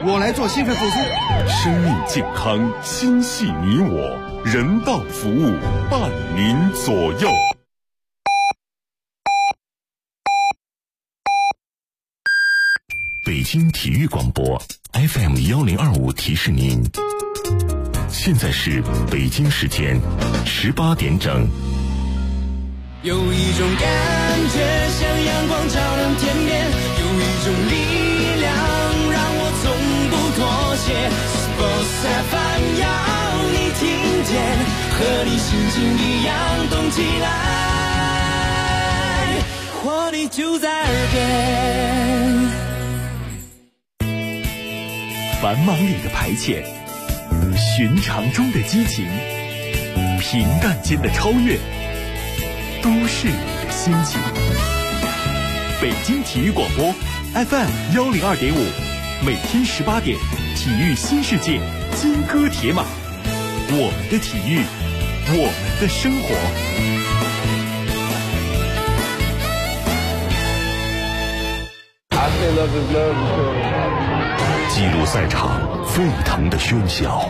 我来做心肺复苏。 生命健康，心系你我，人道服务伴您左右。北京体育广播 FM1025提示您，现在是北京时间18点整。 有一种感觉像阳光照亮天边，有一种力量让我从不妥协。Sports FM 要你听见，和你心情一样动起来，活力就在耳边。 繁忙里的排遣，寻常中的激情，平淡间的超越，都是你的心情。北京体育广播 FM102.5，每天18点，体育新世界，金戈铁马，我们的体育，我们的生活。 记录赛场沸腾的喧嚣，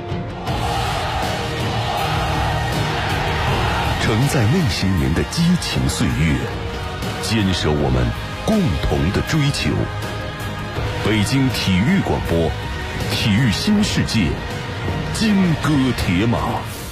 承载那些年的激情岁月，坚守我们共同的追求。北京体育广播，体育新世界，金戈铁马。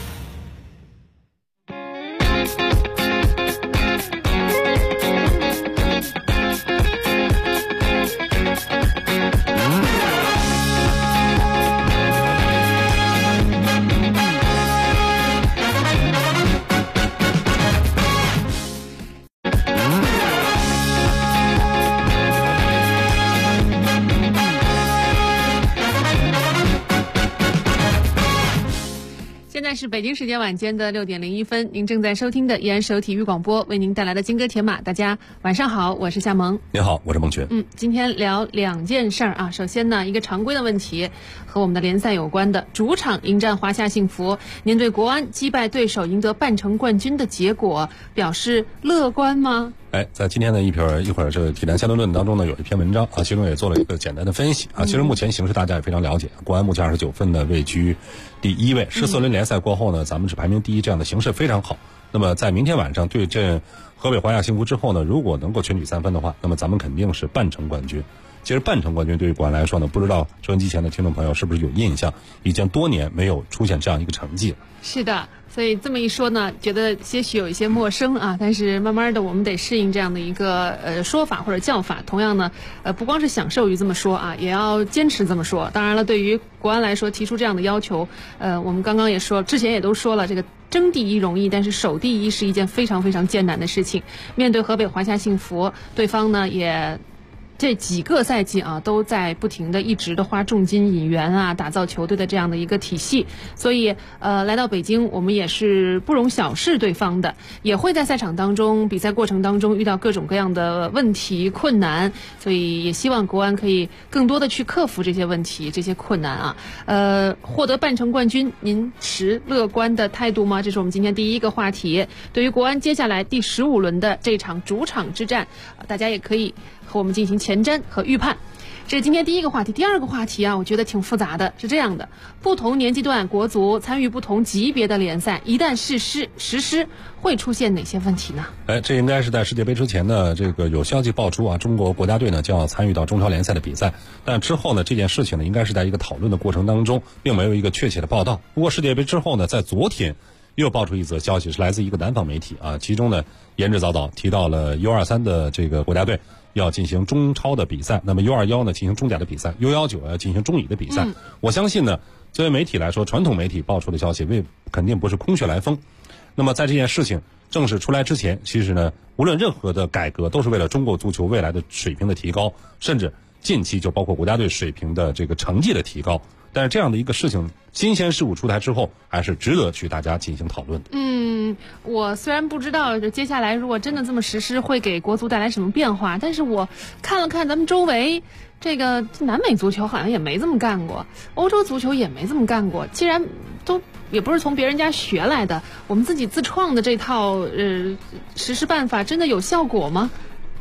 现在是北京时间晚间的6点01分，您正在收听的依然是由体育广播为您带来的金戈铁马。大家晚上好，我是夏萌。 你好，我是孟群。 今天聊2件事啊。首先呢，一个常规的问题和我们的联赛有关的，主场迎战华夏幸福，您对国安击败对手赢得半程冠军的结果表示乐观吗？ 在今天的一会儿这个体坛相对论当中呢，有一篇文章啊，其中也做了一个简单的分析啊。其实目前形势大家也非常了解，国安目前29分呢，位居第1位。14轮联赛过后呢，咱们是排名第1，这样的形势非常好。那么在明天晚上对阵河北华夏幸福之后呢，如果能够全取3分的话，那么咱们肯定是半程冠军。其实半程冠军对于国安来说呢，不知道收音机前的听众朋友是不是有印象，已经多年没有出现这样一个成绩了。 是的，所以这么一说呢，觉得些许有一些陌生啊，但是慢慢的我们得适应这样的一个说法或者叫法。同样呢，不光是享受于这么说啊，也要坚持这么说。当然了，对于国安来说提出这样的要求，我们刚刚也说，之前也都说了，这个争第1容易，但是守第1是一件非常非常艰难的事情。面对河北华夏幸福，对方呢也这几个赛季啊，都在不停的一直的花重金引援啊，打造球队的这样的一个体系。所以来到北京，我们也是不容小视对方的，也会在赛场当中、比赛过程当中遇到各种各样的问题、困难。所以也希望国安可以更多的去克服这些问题、这些困难啊。获得半程冠军，您持乐观的态度吗？这是我们今天第一个话题。对于国安接下来第15轮的这场主场之战，大家也可以和我们进行前瞻和预判。这是今天第一个话题。第二个话题啊，我觉得挺复杂的，是这样的：不同年纪段国足参与不同级别的联赛，一旦实施会出现哪些问题呢？ 这应该是在世界杯之前的这个有消息爆出啊，中国国家队呢将要参与到中超联赛的比赛，但之后呢这件事情呢应该是在一个讨论的过程当中，并没有一个确切的报道。不过世界杯之后呢，在昨天又爆出一则消息，是来自一个南方媒体啊，其中呢言之凿凿提到了 U23 的这个国家队要进行中超的比赛，那么 U21 呢进行中甲的比赛， U19 要进行中乙的比赛。我相信呢，作为媒体来说，传统媒体爆出的消息肯定不是空穴来风。那么在这件事情正式出来之前，其实呢，无论任何的改革都是为了中国足球未来的水平的提高，甚至近期就包括国家队水平的这个成绩的提高。但是这样的一个事情，新鲜事物出台之后，还是值得去大家进行讨论的。 我虽然不知道接下来如果真的这么实施会给国足带来什么变化，但是我看了看咱们周围，这个南美足球好像也没这么干过，欧洲足球也没这么干过。既然都也不是从别人家学来的，我们自己自创的这套实施办法真的有效果吗？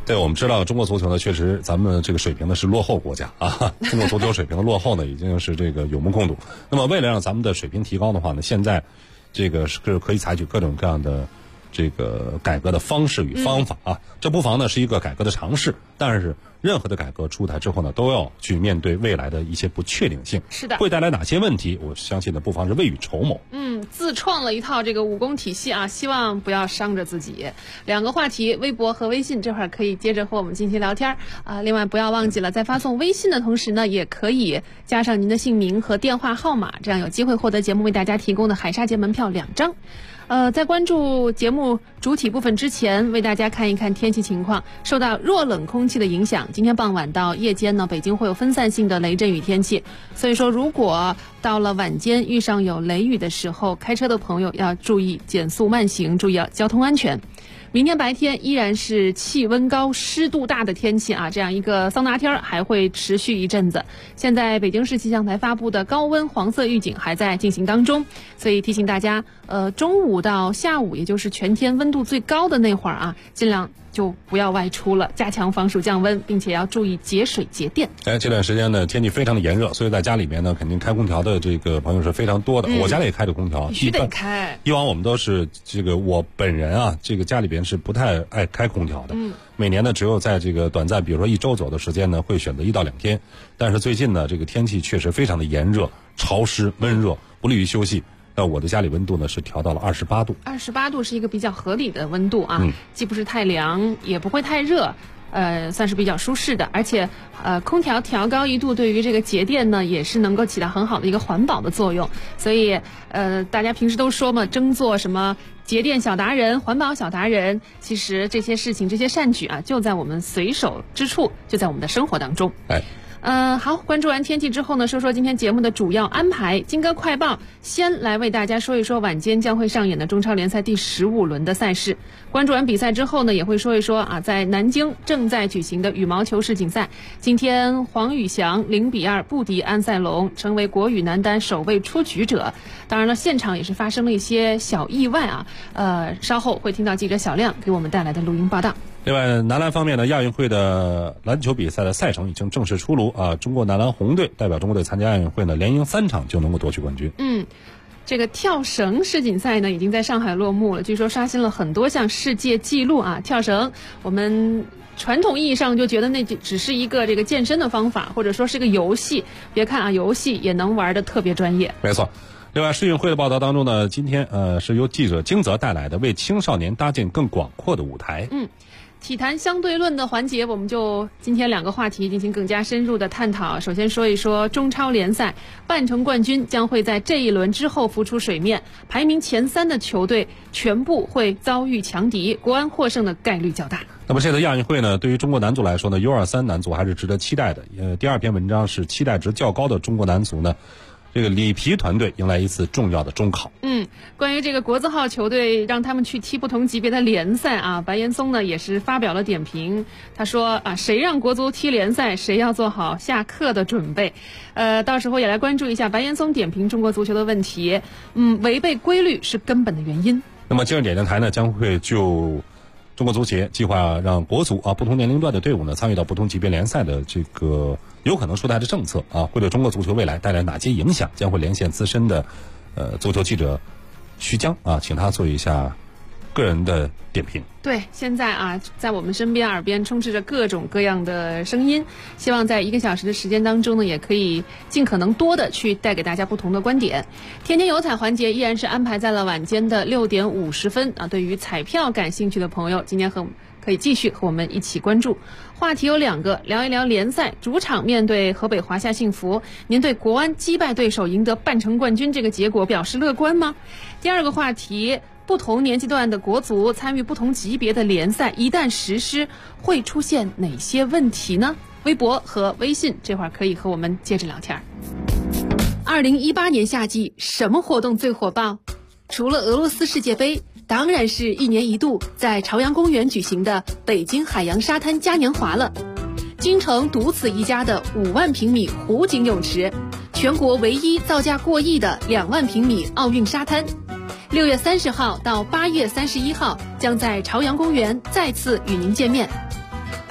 对，我们知道中国足球呢，确实咱们这个水平呢是落后国家啊，中国足球水平的落后呢已经是这个有目共睹。那么为了让咱们的水平提高的话呢，现在这个是可以采取各种各样的这个改革的方式与方法啊，这不妨呢是一个改革的尝试，但是任何的改革出台之后呢，都要去面对未来的一些不确定性， 是的， 会带来哪些问题？我相信呢，不妨是未雨绸缪。 自创了一套这个武功体系啊，希望不要伤着自己。两个话题，微博和微信，这会儿可以接着和我们进行聊天啊。另外不要忘记了，在发送微信的同时呢，也可以加上您的姓名和电话号码，这样有机会获得节目为大家提供的海沙节门票2张。在关注节目主体部分之前，为大家看一看天气情况。受到弱冷空气的影响，今天傍晚到夜间呢，北京会有分散性的雷阵雨天气。所以说，如果到了晚间遇上有雷雨的时候，开车的朋友要注意减速慢行，注意交通安全。明天白天依然是气温高、湿度大的天气啊，这样一个桑拿天还会持续一阵子。现在北京市气象台发布的高温黄色预警还在进行当中，所以提醒大家，中午到下午，也就是全天温度最高的那会儿啊，尽量就不要外出了，加强防暑降温，并且要注意节水节电。 这段时间呢，天气非常的炎热，所以在家里面呢，肯定开空调的这个朋友是非常多的。我家里也开着空调， 必须得开。 以往我们都是这个，我本人啊，这个家里边是不太爱开空调的。每年呢，只有在这个短暂，比如说1周左右的时间呢，会选择1到2天。但是最近呢，这个天气确实非常的炎热、潮湿、闷热，不利于休息。我的家里温度呢是调到了28度。 28度是一个比较合理的温度啊，既不是太凉，也不会太热，算是比较舒适的。而且，空调调高1度对于这个节电呢，也是能够起到很好的一个环保的作用。所以，大家平时都说嘛，争做什么节电小达人、环保小达人，其实这些事情、这些善举啊，就在我们随手之处，就在我们的生活当中。好，关注完天气之后呢，说说今天节目的主要安排。金歌快报先来为大家说一说晚间将会上演的中超联赛第15轮的赛事。关注完比赛之后呢，也会说一说啊，在南京正在举行的羽毛球世锦赛，今天黄宇翔0-2不敌安塞龙，成为国羽男单首位出局者。当然了，现场也是发生了一些小意外啊，稍后会听到记者小亮给我们带来的录音报道。 另外，男篮方面呢，亚运会的篮球比赛的赛程已经正式出炉啊！中国男篮红队代表中国队参加亚运会呢，连赢3场就能够夺取冠军。 这个跳绳世锦赛呢，已经在上海落幕了，据说刷新了很多项世界纪录啊！跳绳，我们传统意义上就觉得那只是一个这个健身的方法，或者说是个游戏。别看啊，游戏也能玩得特别专业。 没错。另外，世运会的报道当中呢，今天是由记者金泽带来的，为青少年搭建更广阔的舞台。 体坛相对论的环节，我们就今天2个话题进行更加深入的探讨。首先说一说中超联赛，半程冠军将会在这一轮之后浮出水面，排名前3的球队全部会遭遇强敌，国安获胜的概率较大。 那么这次亚运会呢，对于中国男足来说呢 ，U23 男足还是值得期待的。第2篇文章是期待值较高的中国男足呢，这个里皮团队迎来一次重要的中考。 关于这个国字号球队让他们去踢不同级别的联赛啊，白岩松呢也是发表了点评。他说啊，谁让国足踢联赛，谁要做好下课的准备。到时候也来关注一下白岩松点评中国足球的问题。违背规律是根本的原因。 那么今日点电台呢，将会就中国足协计划让国足不同年龄段的队伍呢参与到不同级别联赛的这个有可能出台的政策会对中国足球未来带来哪些影响？将会连线资深的足球记者徐江请他做一下个人的点评。 对，现在在我们身边耳边充斥着各种各样的声音，希望在1个小时的时间当中呢，也可以尽可能多的去带给大家不同的观点。天天有彩环节依然是安排在了晚间的6点50分对于彩票感兴趣的朋友，今天可以继续和我们一起关注。话题有2个，聊一聊联赛，主场面对河北华夏幸福，您对国安击败对手赢得半程冠军这个结果表示乐观吗？第2个话题，不同年纪段的国足参与不同级别的联赛，一旦实施会出现哪些问题呢？微博和微信这会儿可以和我们接着聊天。2018年夏季什么活动最火爆？除了俄罗斯世界杯，当然是1年1度在朝阳公园举行的北京海洋沙滩嘉年华了。京城独此一家的5万平米湖景泳池，全国唯一造价过亿的2万平米奥运沙滩，6月30号到8月31号将在朝阳公园再次与您见面。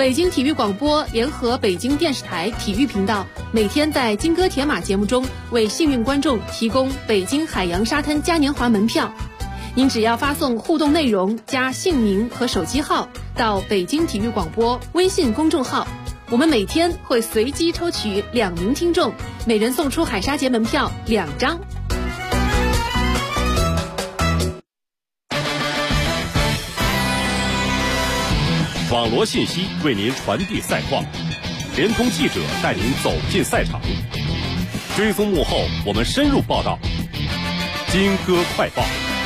北京体育广播联合北京电视台体育频道，每天在金戈铁马节目中为幸运观众提供北京海洋沙滩嘉年华门票。您只要发送互动内容加姓名和手机号到北京体育广播微信公众号，我们每天会随机抽取2名听众，每人送出海沙节门票2张。 网罗信息为您传递赛况，联通记者带您走进赛场，追踪幕后，我们深入报道。金戈快报。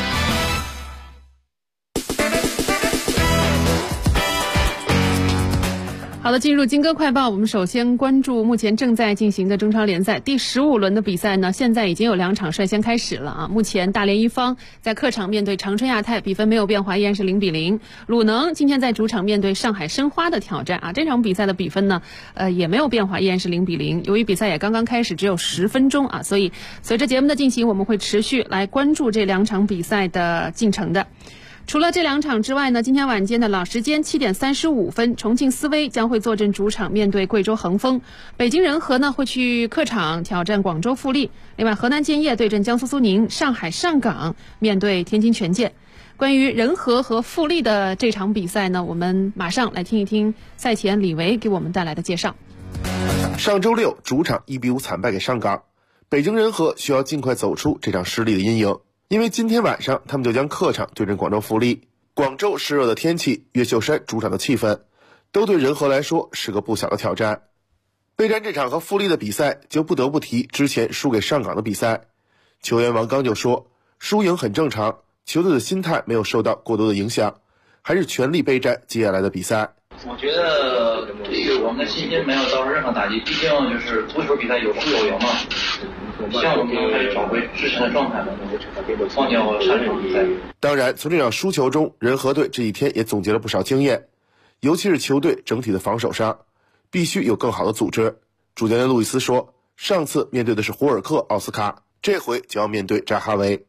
好的，进入金戈快报，我们首先关注目前正在进行的中超联赛第15轮的比赛呢，现在已经有2场率先开始了啊。目前大连一方在客场面对长春亚泰，比分没有变化，依然是0-0。鲁能今天在主场面对上海申花的挑战啊，这场比赛的比分呢，也没有变化，依然是0-0。由于比赛也刚刚开始，只有10分钟啊，所以随着节目的进行，我们会持续来关注这2场比赛的进程的。除了这2场之外呢，今天晚间的老时间7点35分，重庆斯威将会坐镇主场面对贵州恒丰，北京人和呢会去客场挑战广州富力，另外河南建业对阵江苏苏宁，上海上港面对天津权健。关于人和和富力的这场比赛呢，我们马上来听一听赛前李维给我们带来的介绍。 上周六主场1-5惨败给上港，北京人和需要尽快走出这场失利的阴影。因为今天晚上他们就将客场对阵广州富力，广州湿热的天气，越秀山主场的气氛，都对人和来说是个不小的挑战。备战这场和富力的比赛，就不得不提之前输给上港的比赛。球员王刚就说，输赢很正常，球队的心态没有受到过多的影响，还是全力备战接下来的比赛。 我觉得对于我们的信心没有造成任何打击，毕竟就是足球比赛有输有赢嘛。希望我们能再找回之前的状态，忘掉上场比赛。 当然，从这场输球中，人和队这几天也总结了不少经验，尤其是球队整体的防守上，必须有更好的组织。主教练路易斯说，上次面对的是胡尔克、奥斯卡，这回就要面对扎哈维。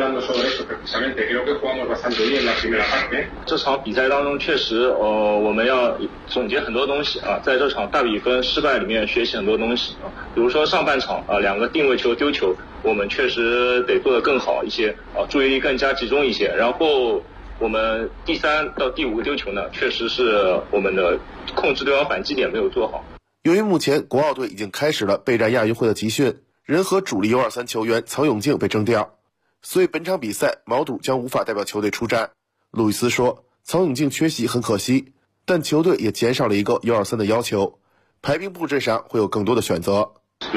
这场比赛当中，确实，我们要总结很多东西啊，在这场大比分失败里面学习很多东西啊，比如说上半场2个定位球丢球，我们确实得做得更好一些啊，注意力更加集中一些。然后我们第3到第5个丢球呢，确实是我们的控制对方反击点没有做好。 由于目前国奥队已经开始了备战亚运会的集训，人和主力U23球员曹永静被征调，所以本场比赛毛肚将无法代表球队出战。路易斯说，曹永静缺席很可惜，但球队也减少了一个U23的要求，排兵布阵上会有更多的选择。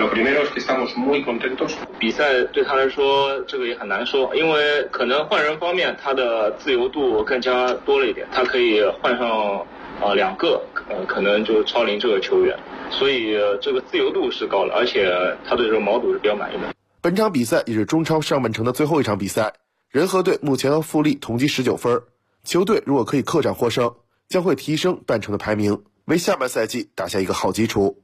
比赛对他来说这个也很难说，因为可能换人方面他的自由度更加多了一点，他可以换上2个可能就超龄这个球员，所以这个自由度是高了，而且他对这个毛肚是比较满意的。 本场比赛也是中超上半程的最后一场比赛，人和队目前和富力同积19分，球队如果可以客场获胜，将会提升半程的排名，为下半赛季打下一个好基础。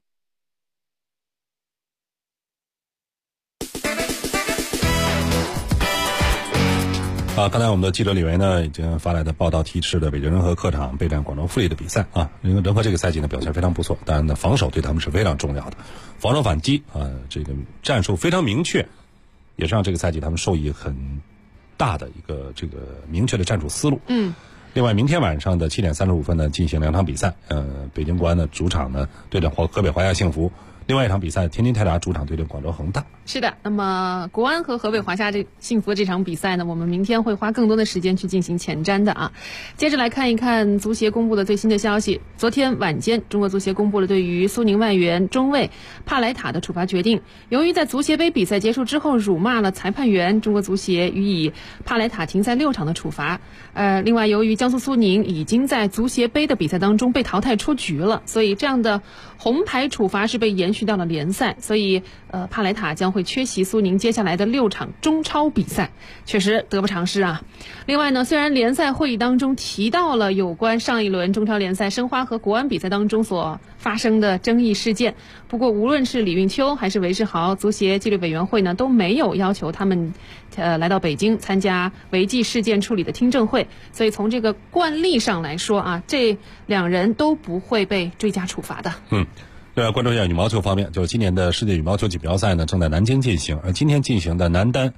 刚才我们的记者李维呢已经发来的报道提示的北京人和客场备战广州富力的比赛啊，人和这个赛季呢表现非常不错，当然呢防守对他们是非常重要的，防守反击这个战术非常明确，也是让这个赛季他们受益很大的一个这个明确的战术思路。另外明天晚上的7点35分呢进行2场比赛，北京国安的主场呢对阵河北华夏幸福，另外一场比赛天津泰达主场对阵广州恒大。 是的，那么国安和河北华夏幸福这场比赛呢，我们明天会花更多的时间去进行前瞻的啊。接着来看一看足协公布的最新的消息。昨天晚间，中国足协公布了对于苏宁外援中卫帕莱塔的处罚决定。由于在足协杯比赛结束之后辱骂了裁判员，中国足协予以帕莱塔停赛6场的处罚。另外，由于江苏苏宁已经在足协杯的比赛当中被淘汰出局了，所以这样的红牌处罚是被延续续到了联赛，所以帕莱塔将会缺席苏宁接下来的6场中超比赛，确实得不偿失啊。另外呢，虽然联赛会议当中提到了有关上一轮中超联赛申花和国安比赛当中所发生的争议事件，不过无论是李运秋还是韦世豪，足协纪律委员会呢都没有要求他们来到北京参加违纪事件处理的听证会，所以从这个惯例上来说啊，这2人都不会被追加处罚的。 对，关注一下羽毛球方面，就是今年的世界羽毛球锦标赛呢正在南京进行，而今天进行的男单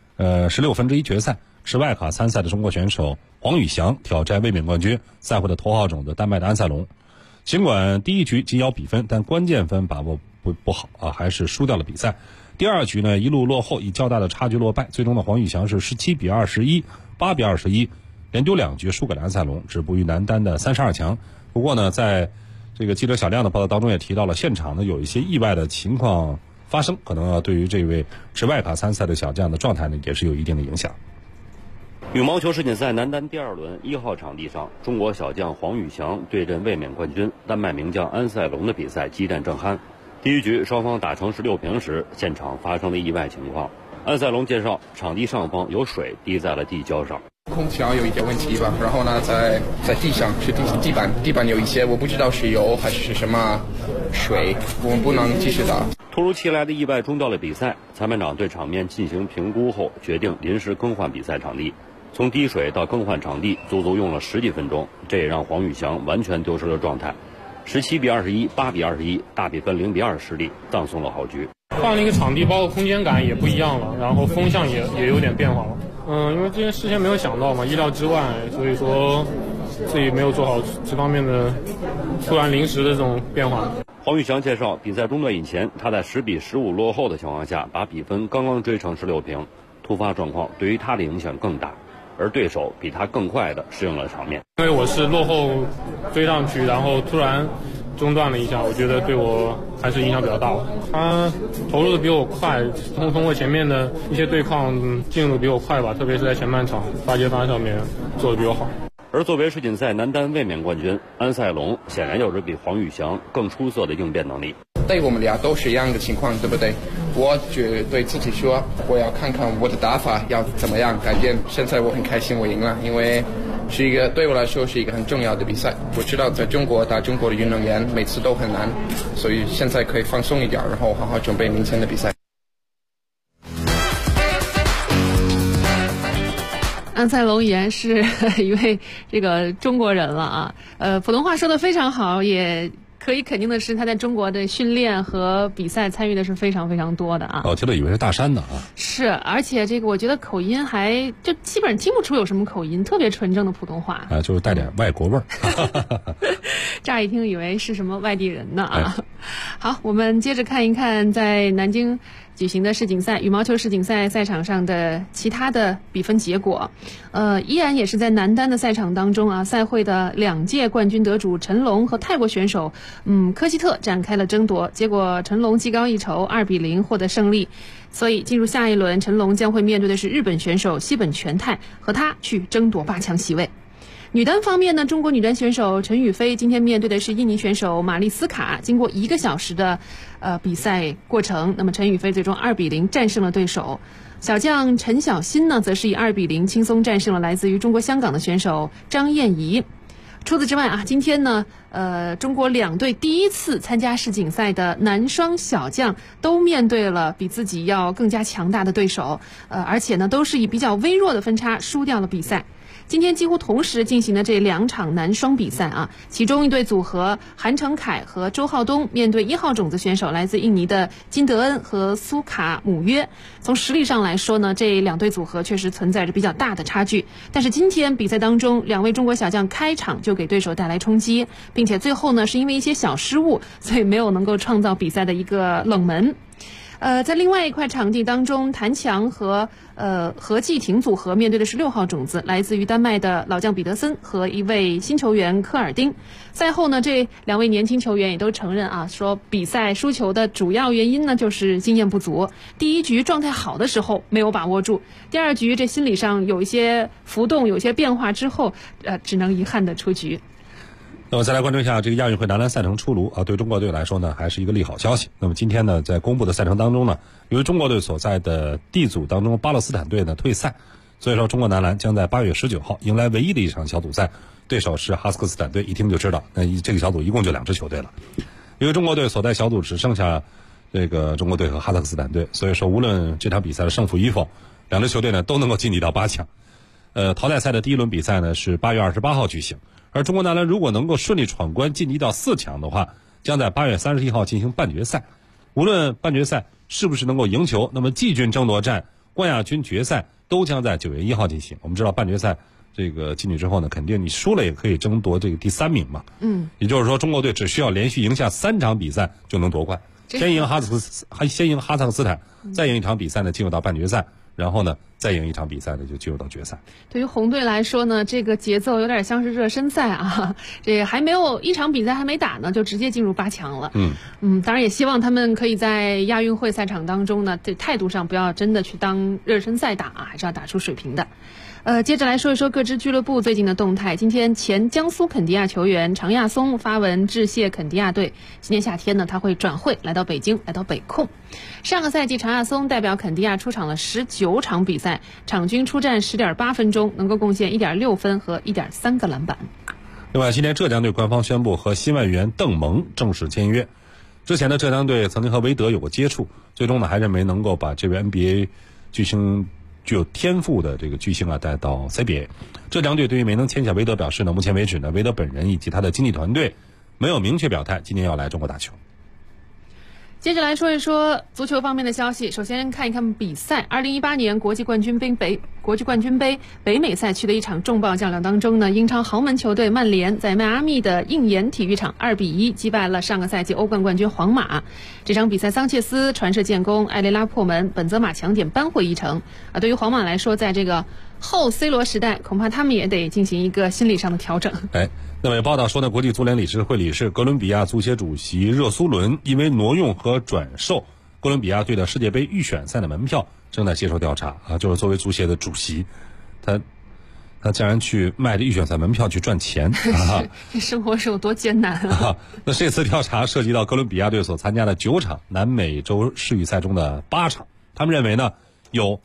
16分之一决赛，持外卡参赛的中国选手黄宇翔挑战卫冕冠军赛会的头号种子丹麦的安塞龙。尽管第一局紧咬比分，但关键分把握不好啊，还是输掉了比赛。第2局呢一路落后，以较大的差距落败，最终的黄宇翔是17比21、8比21，连丢2局输给了安塞龙，止步于男单的32强。不过呢，在这个记者小亮的报道当中也提到了，现场呢有一些意外的情况发生，可能对于这位持外卡参赛的小将的状态呢也是有一定的影响。 羽毛球世锦赛男单第2轮1号场地上，中国小将黄宇翔对阵卫冕冠军丹麦名将安塞龙的比赛激战正酣。第1局双方打成16平时，现场发生了意外情况。安塞龙介绍，场地上方有水滴在了地胶上， 空调有一点问题吧，然后呢，在地上是地板有一些我不知道是油还是什么水，我们不能继续打。 突如其来的意外中断了比赛，裁判长对场面进行评估后，决定临时更换比赛场地。从滴水到更换场地，足足用了10几分钟，这也让黄宇翔完全丢失了状态。17比21、8比21，大比分0比2失利，葬送了好局。 换了一个场地，包括空间感也不一样了，然后风向也有点变化了。因为这件事情没有想到嘛，意料之外，所以说自己没有做好这方面的突然临时的这种变化。 黄宇翔介绍，比赛中断以前，他在10比15落后的情况下，把比分刚刚追成16平，突发状况对于他的影响更大，而对手比他更快地适应了场面。 因为我是落后追上去，然后突然中断了一下，我觉得对我还是影响比较大。他投入的比我快，通过前面的一些对抗进入的比我快吧，特别是在前半场发接发上面做的比我好。 而作为世锦赛男单卫冕冠军，安塞龙显然有着比黄宇翔更出色的应变能力。 对我们俩都是一样的情况，对不对？我只对自己说，我要看看我的打法要怎么样改变。现在我很开心我赢了，因为对我来说是一个很重要的比赛。我知道在中国打中国的运动员每次都很难，所以现在可以放松一点，然后好好准备明天的比赛。 安塞龙已然是一位这个中国人了啊，普通话说得非常好，也可以肯定的是他在中国的训练和比赛参与的是非常非常多的啊。 我记得以为是大山的啊。 是，而且这个我觉得口音还就基本上听不出有什么口音，特别纯正的普通话啊，就是带点外国味儿。 乍一听以为是什么外地人呢啊。好，我们接着看一看在南京举行的世锦赛羽毛球世锦赛赛场上的其他的比分结果。依然也是在男单的赛场当中啊，赛会的2届冠军得主陈龙和泰国选手科希特展开了争夺，结果陈龙技高一筹，2比0获得胜利。所以进入下一轮，陈龙将会面对的是日本选手西本全泰，和他去争夺8强席位。女单方面呢，中国女单选手陈雨菲今天面对的是印尼选手玛丽斯卡，经过1个小时的比赛过程，那么陈雨菲最终2比0战胜了对手。小将陈小欣呢，则是以2比0轻松战胜了来自于中国香港的选手张燕怡。除此之外啊，今天呢，中国2队第一次参加世锦赛的男双小将都面对了比自己要更加强大的对手，而且呢，都是以比较微弱的分差输掉了比赛。今天几乎同时进行的这2场男双比赛啊，其中一对组合韩成凯和周浩东面对1号种子选手来自印尼的金德恩和苏卡姆约。从实力上来说呢，这2对组合确实存在着比较大的差距。但是今天比赛当中，2位中国小将开场就给对手带来冲击，并且最后呢是因为一些小失误，所以没有能够创造比赛的一个冷门。在另外一块场地当中，谭强和何继廷组合面对的是6号种子，来自于丹麦的老将彼得森和一位新球员科尔丁。赛后呢，这2位年轻球员也都承认啊，说比赛输球的主要原因呢就是经验不足。第1局状态好的时候没有把握住，第2局这心理上有一些浮动，有一些变化之后，只能遗憾的出局。 那么再来关注一下这个亚运会男篮赛程出炉啊，对中国队来说呢，还是一个利好消息。那么今天呢，在公布的赛程当中呢，由于中国队所在的 D 组当中巴勒斯坦队呢退赛，所以说中国男篮将在8月19号迎来唯一的一场小组赛，对手是哈萨克斯坦队。一听就知道，那这个小组一共就2支球队了。因为中国队所在小组只剩下这个中国队和哈萨克斯坦队，所以说无论这场比赛的胜负与否，2支球队呢都能够晋级到8强。淘汰赛的第一轮比赛呢是8月28号举行。而中国男篮如果能够顺利闯关晋级到4强的话，将在8月31号进行半决赛。无论半决赛是不是能够赢球，那么季军争夺战、冠亚军决赛都将在9月1号进行。我们知道半决赛这个进去之后呢，肯定你输了也可以争夺这个第3名嘛。也就是说中国队只需要连续赢下3场比赛就能夺冠。先赢哈萨克斯坦，再赢一场比赛呢进入到半决赛，然后呢再赢一场比赛呢就进入到决赛。 对于红队来说呢，这个节奏有点像是热身赛啊，这还没有一场比赛还没打呢，就直接进入8强了。当然也希望他们可以在亚运会赛场当中呢，这态度上不要真的去当热身赛打啊，还是要打出水平的。接着来说一说各支俱乐部最近的动态。今天前江苏肯迪亚球员常亚松发文致谢肯迪亚队，今年夏天呢他会转会来到北京，来到北控。上个赛季常亚松代表肯迪亚出场了19场比赛，场均出战10.8分钟，能够贡献1.6分和1.3个篮板。 另外，今天浙江队官方宣布和新外援邓蒙正式签约。之前的浙江队曾经和韦德有过接触，最终呢还认为能够把这位 NBA 巨星具有天赋的这个巨星啊带到 CBA。 浙江队对于没能签下韦德表示呢，目前为止呢，韦德本人以及他的经纪团队没有明确表态今年要来中国打球。 接着来说一说足球方面的消息。首先看一看比赛。2018年国际冠军杯北美赛区的一场重磅较量当中呢，英超豪门球队曼联在迈阿密的应岩体育场2-1击败了上个赛季欧冠冠军皇马。这场比赛桑切斯传射建功，埃雷拉破门，本泽马抢点扳回一城。对于皇马来说，在这个后 C 罗时代，恐怕他们也得进行一个心理上的调整。 那么有报道说呢，国际足联理事会理事哥伦比亚足协主席热苏伦因为挪用和转售哥伦比亚队的世界杯预选赛的门票正在接受调查啊，就是作为足协的主席，他竟然去卖这预选赛门票去赚钱啊！ 这生活是有多艰难啊！ 那这次调查涉及到哥伦比亚队所参加的9场南美洲世预赛中的8场，他们认为呢有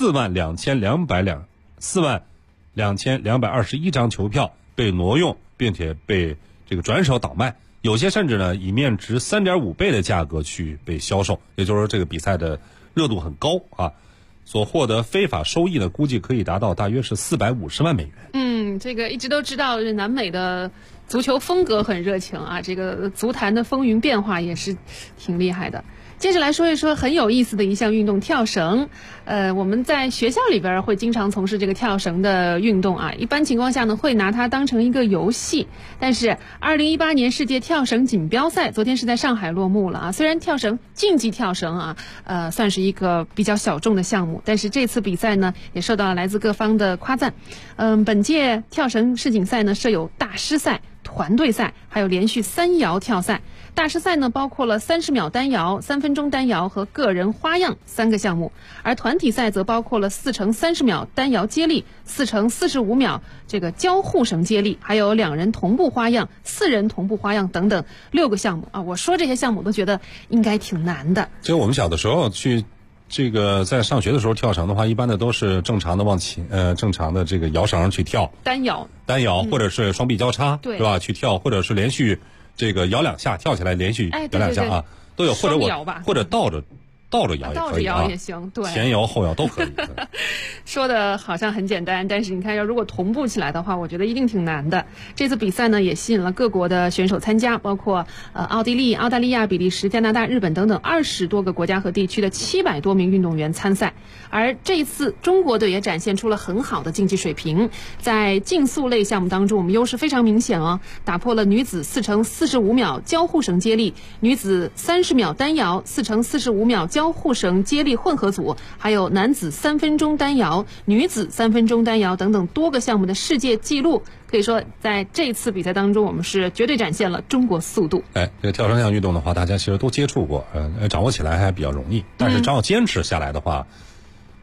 42221张球票被挪用，并且被这个转手倒卖，有些甚至呢以面值3.5倍的价格去被销售，也就是说这个比赛的热度很高啊，所获得非法收益呢估计可以达到大约是450万美元。 这个一直都知道南美的足球风格很热情啊，这个足坛的风云变化也是挺厉害的。接着来说一说很有意思的一项运动，跳绳。我们在学校里边会经常从事这个跳绳的运动啊，一般情况下呢会拿它当成一个游戏。但是2018年世界跳绳锦标赛昨天是在上海落幕了啊。虽然跳绳竞技跳绳啊，算是一个比较小众的项目，但是这次比赛呢也受到了来自各方的夸赞。本届跳绳世锦赛呢设有大师赛、团队赛，还有连续3摇跳赛。大师赛呢包括了30秒单摇、3分钟单摇和个人花样3个项目，而团体赛则包括了4乘30秒单摇接力、4乘45秒这个交互绳接力，还有2人同步花样、4人同步花样等等6个项目啊。我说这些项目都觉得应该挺难的。 其实我们小的时候去这个在上学的时候跳绳的话，一般的都是正常的正常的这个摇绳去跳，单摇或者是双臂交叉，是吧？去跳，或者是连续这个摇2下，跳起来连续摇2下啊，都有，或者倒着摇也可以啊， 也行，对， 前摇后摇都可以。 说的好像很简单，但是你看，如果同步起来的话，我觉得一定挺难的。这次比赛呢，也吸引了各国的选手参加，包括奥地利、澳大利亚、比利时、加拿大、日本等等20多个国家和地区的700多名运动员参赛。而这一次，中国队也展现出了很好的竞技水平，在竞速类项目当中，我们优势非常明显哦，打破了女子4乘45秒交互绳接力、女子30秒单摇、4乘45秒交互绳接力混合组，还有男子3分钟单摇、女子3分钟单摇等等多个项目的世界纪录。可以说，在这次比赛当中，我们是绝对展现了中国速度。 这个跳绳项运动的话，大家其实都接触过，掌握起来还比较容易，但是只要坚持下来的话，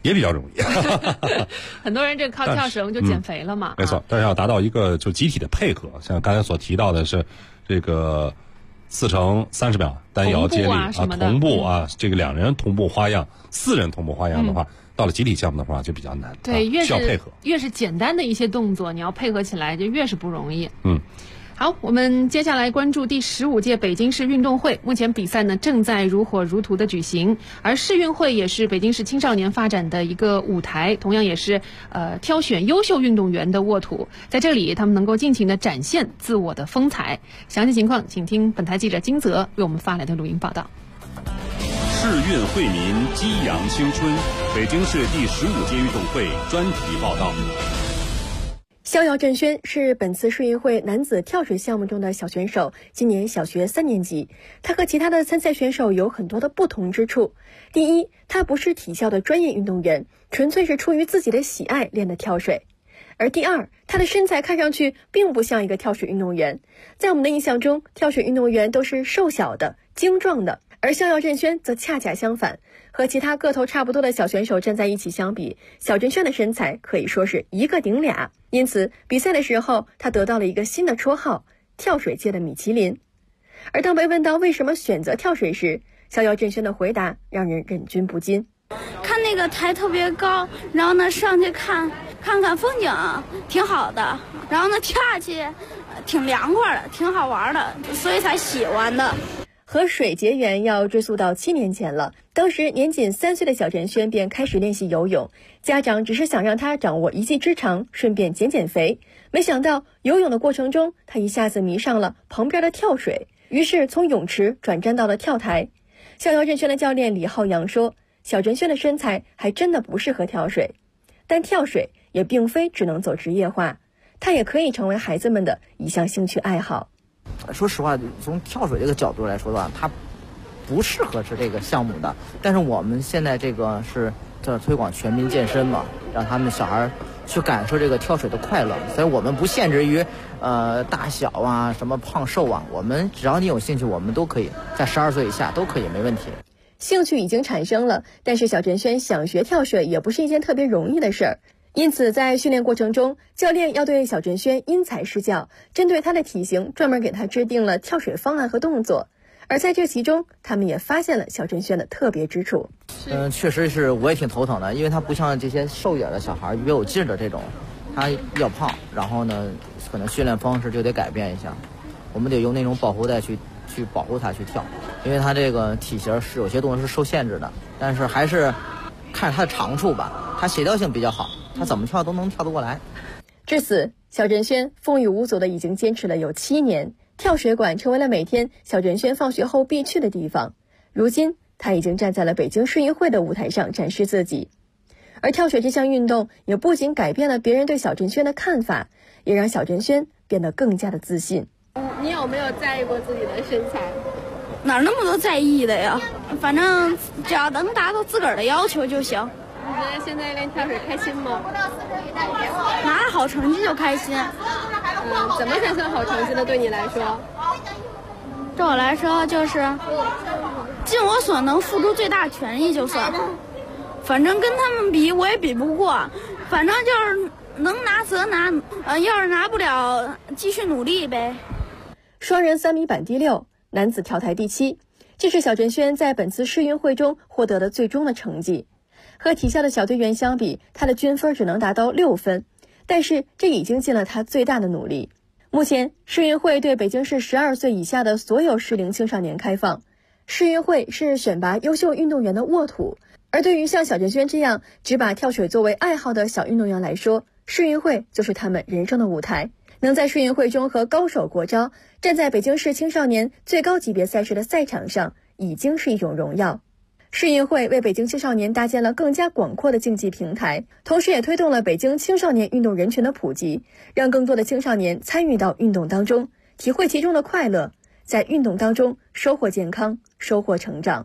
也比较容易。 很多人这靠跳绳就减肥了嘛。 没错，但是要达到一个就集体的配合，像刚才所提到的是这个4乘30秒单摇接力同步啊，这个2人同步花样，4人同步花样的话，到了集体项目的话就比较难。 对， 需要配合， 越是简单的一些动作，你要配合起来就越是不容易。好，我们接下来关注第15届北京市运动会。目前比赛呢正在如火如荼的举行，而市运会也是北京市青少年发展的一个舞台，同样也是挑选优秀运动员的沃土。在这里，他们能够尽情的展现自我的风采。详细情况，请听本台记者金泽为我们发来的录音报道。 市运惠民，激扬青春。北京市第15届运动会专题报道。 逍遥振轩是本次世运会男子跳水项目中的小选手，今年小学3年级。他和其他的参赛选手有很多的不同之处。第一，他不是体校的专业运动员，纯粹是出于自己的喜爱练的跳水。而第二，他的身材看上去并不像一个跳水运动员。在我们的印象中，跳水运动员都是瘦小的、精壮的，而逍遥振轩则恰恰相反。和其他个头差不多的小选手站在一起相比，小振轩的身材可以说是一个顶俩。因此，比赛的时候，他得到了一个新的绰号——跳水界的米其林。而当被问到为什么选择跳水时，逍遥振轩的回答让人忍俊不禁。 看那个台特别高，然后呢上去看看风景，挺好的。然后呢跳下去，挺凉快的，挺好玩的，所以才喜欢的。 和水结缘要追溯到7年前了，当时年仅3岁的小振轩便开始练习游泳，家长只是想让他掌握一技之长，顺便减肥。没想到游泳的过程中，他一下子迷上了旁边的跳水，于是从泳池转战到了跳台。逍遥振轩的教练李浩洋说，小振轩的身材还真的不适合跳水，但跳水也并非只能走职业化，它也可以成为孩子们的一项兴趣爱好。 说实话，从跳水这个角度来说的话，它不适合是这个项目的。但是我们现在这个是在推广全民健身嘛，让他们小孩去感受这个跳水的快乐。所以我们不限制于大小啊，什么胖瘦啊，我们只要你有兴趣，我们都可以，在12岁以下都可以，没问题。 兴趣已经产生了，但是小振轩想学跳水也不是一件特别容易的事儿。因此在训练过程中，教练要对小振轩因材施教，针对他的体型专门给他制定了跳水方案和动作。而在这其中，他们也发现了小振轩的特别之处。 确实是我也挺头疼的，因为他不像这些瘦一点的小孩约有劲的这种，他要胖，然后呢可能训练方式就得改变一下，我们得用那种保护带去保护他去跳，因为他这个体型是有些东西是受限制的，但是还是看着他的长处吧，他协调性比较好，他怎么跳都能跳得过来。 至此，小振轩风雨无阻的已经坚持了有7年，跳水馆成为了每天小振轩放学后必去的地方。如今，他已经站在了北京市运会的舞台上展示自己。而跳水这项运动也不仅改变了别人对小振轩的看法，也让小振轩变得更加的自信。 你有没有在意过自己的身材？ 哪那么多在意的呀？反正只要能达到自个儿的要求就行。 你觉得现在练跳水开心吗？ 拿了好成绩就开心。 怎么才算好成绩的？对你来说？ 对我来说就是尽我所能付出最大全力就算。反正跟他们比我也比不过，反正就是能拿则拿，要是拿不了继续努力呗。 双人3米板第6，男子跳台第7，这是小振轩在本次世运会中获得的最终的成绩。和体校的小队员相比，他的均分只能达到6分，但是这已经尽了他最大的努力。目前，世运会对北京市12岁以下的所有适龄青少年开放。世运会是选拔优秀运动员的沃土，而对于像小振轩这样只把跳水作为爱好的小运动员来说，世运会就是他们人生的舞台。能在世运会中和高手过招，站在北京市青少年最高级别赛事的赛场上，已经是一种荣耀。世运会为北京青少年搭建了更加广阔的竞技平台，同时也推动了北京青少年运动人群的普及，让更多的青少年参与到运动当中，体会其中的快乐，在运动当中收获健康，收获成长。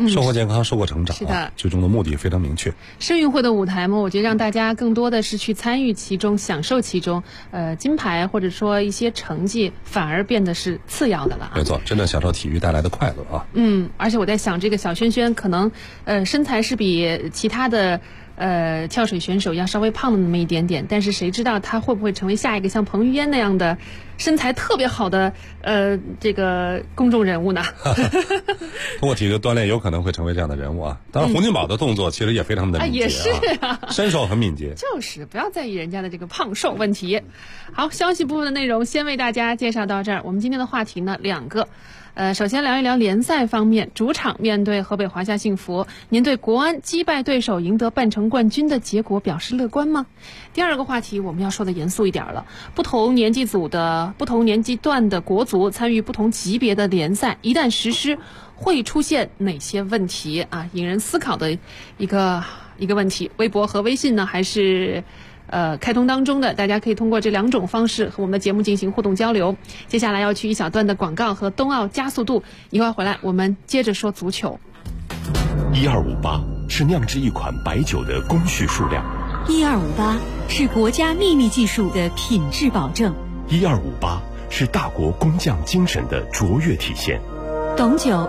收获健康，收获成长。 是的， 最终的目的非常明确。 世运会的舞台嘛，我觉得让大家更多的是去参与其中，享受其中。金牌或者说一些成绩反而变得是次要的了。 没错，真的享受体育带来的快乐啊。 而且我在想，这个小轩轩可能身材是比其他的跳水选手要稍微胖了那么一点点，但是谁知道他会不会成为下一个像彭于晏那样的身材特别好的这个公众人物呢？ 通过体育的锻炼，有可能会成为这样的人物啊。当然，洪金宝的动作其实也非常的敏捷也是啊， 身手很敏捷。 就是不要在意人家的这个胖瘦问题。好，消息部分的内容先为大家介绍到这儿。我们今天的话题呢2个。首先聊一聊联赛方面，主场面对河北华夏幸福，您对国安击败对手赢得半程冠军的结果表示乐观吗？第二个话题我们要说的严肃一点了，不同年纪段的国足参与不同级别的联赛，一旦实施会出现哪些问题啊？引人思考的一个问题。微博和微信呢还是开通当中的，大家可以通过这2种方式和我们的节目进行互动交流。接下来要去一小段的广告和冬奥加速度，一会儿回来我们接着说足球。 1258是酿制一款白酒的工序数量 ，1258是国家秘密技术的品质保证 ，1258是大国工匠精神的卓越体现。 董酒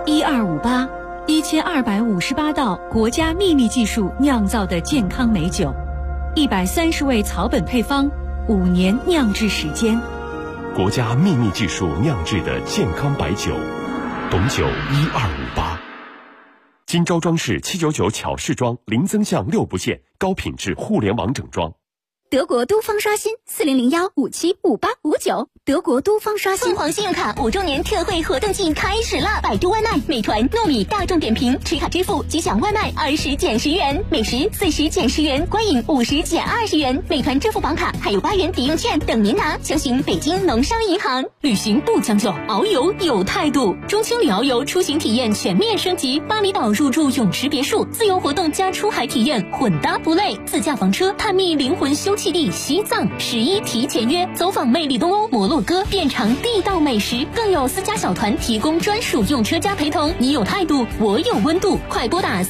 1258，1258道国家秘密技术酿造的健康美酒，130味草本配方，5年酿制时间， 国家秘密技术酿制的健康白酒，董酒1258。金招装饰799巧饰装，零增项6不限，高品质互联网整装。 德国都方刷新4001575859，德国都方刷新。凤凰信用卡5周年特惠活动季开始了！百度外卖、美团、糯米、大众点评持卡支付即享外卖20减10元，美食40减10元，观影50减20元。美团支付宝卡还有8元抵用券等您拿，详询北京农商银行。 旅行不将就，遨游有态度。中青旅遨游出行体验全面升级，巴厘岛入住泳池别墅，自由活动加出海体验，混搭不累。自驾房车探秘灵魂休憩地西藏，11提前约，走访魅力东欧摩洛哥，遍尝地道美食，更有私家小团提供专属用车加陪同。你有态度，我有温度，快拨打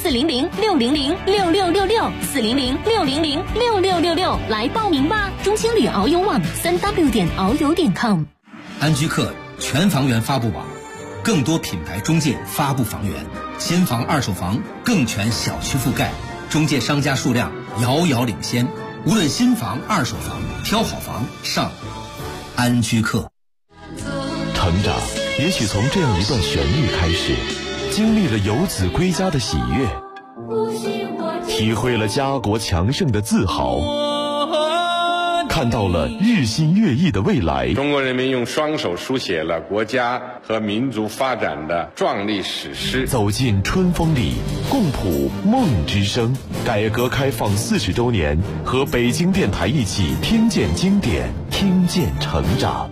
400-600-6666，400-600-6666来报名吧！中青旅遨游网3w.遨游.com。 安居客全房源发布网，更多品牌中介发布房源，新房二手房更全小区覆盖，中介商家数量遥遥领先。无论新房二手房，挑好房上安居客。 成长也许从这样一段旋律开始，经历了游子归家的喜悦，体会了家国强盛的自豪，看到了日新月异的未来。 中国人民用双手书写了国家和民族发展的壮丽史诗。 走进春风里，共谱梦之声。改革开放40周年，和北京电台一起听见经典，听见成长。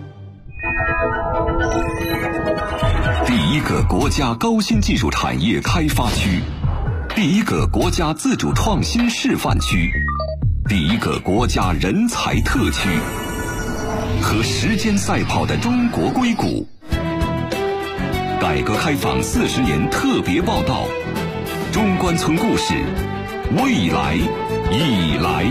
第一个国家高新技术产业开发区，第一个国家自主创新示范区，第一个国家人才特区，和时间赛跑的中国硅谷。改革开放40年特别报道，中关村故事，未来已来。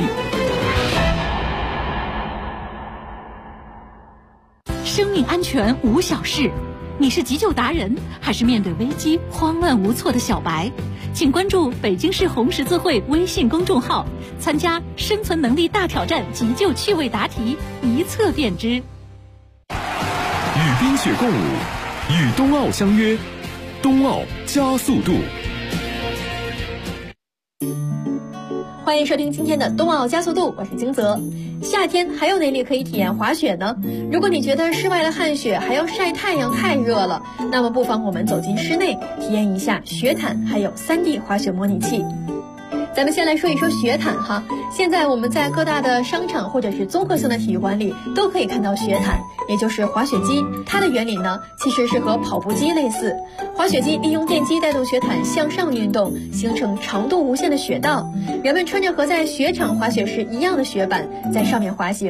生命安全无小事，你是急救达人，还是面对危机慌乱无措的小白？请关注北京市红十字会微信公众号，参加生存能力大挑战急救趣味答题，一测便知。 与冰雪共舞，与冬奥相约，冬奥加速度。 欢迎收听今天的冬奥加速度，我是金泽。夏天还有哪里可以体验滑雪呢？如果你觉得室外的汗雪还要晒太阳太热了，那么不妨我们走进室内，体验一下雪毯还有3D 滑雪模拟器。咱们先来说一说雪毯哈。现在我们在各大的商场或者是综合性的体育馆里都可以看到雪毯，也就是滑雪机。它的原理呢，其实是和跑步机类似。滑雪机利用电机带动雪毯向上运动，形成长度无限的雪道。人们穿着和在雪场滑雪时一样的雪板，在上面滑行。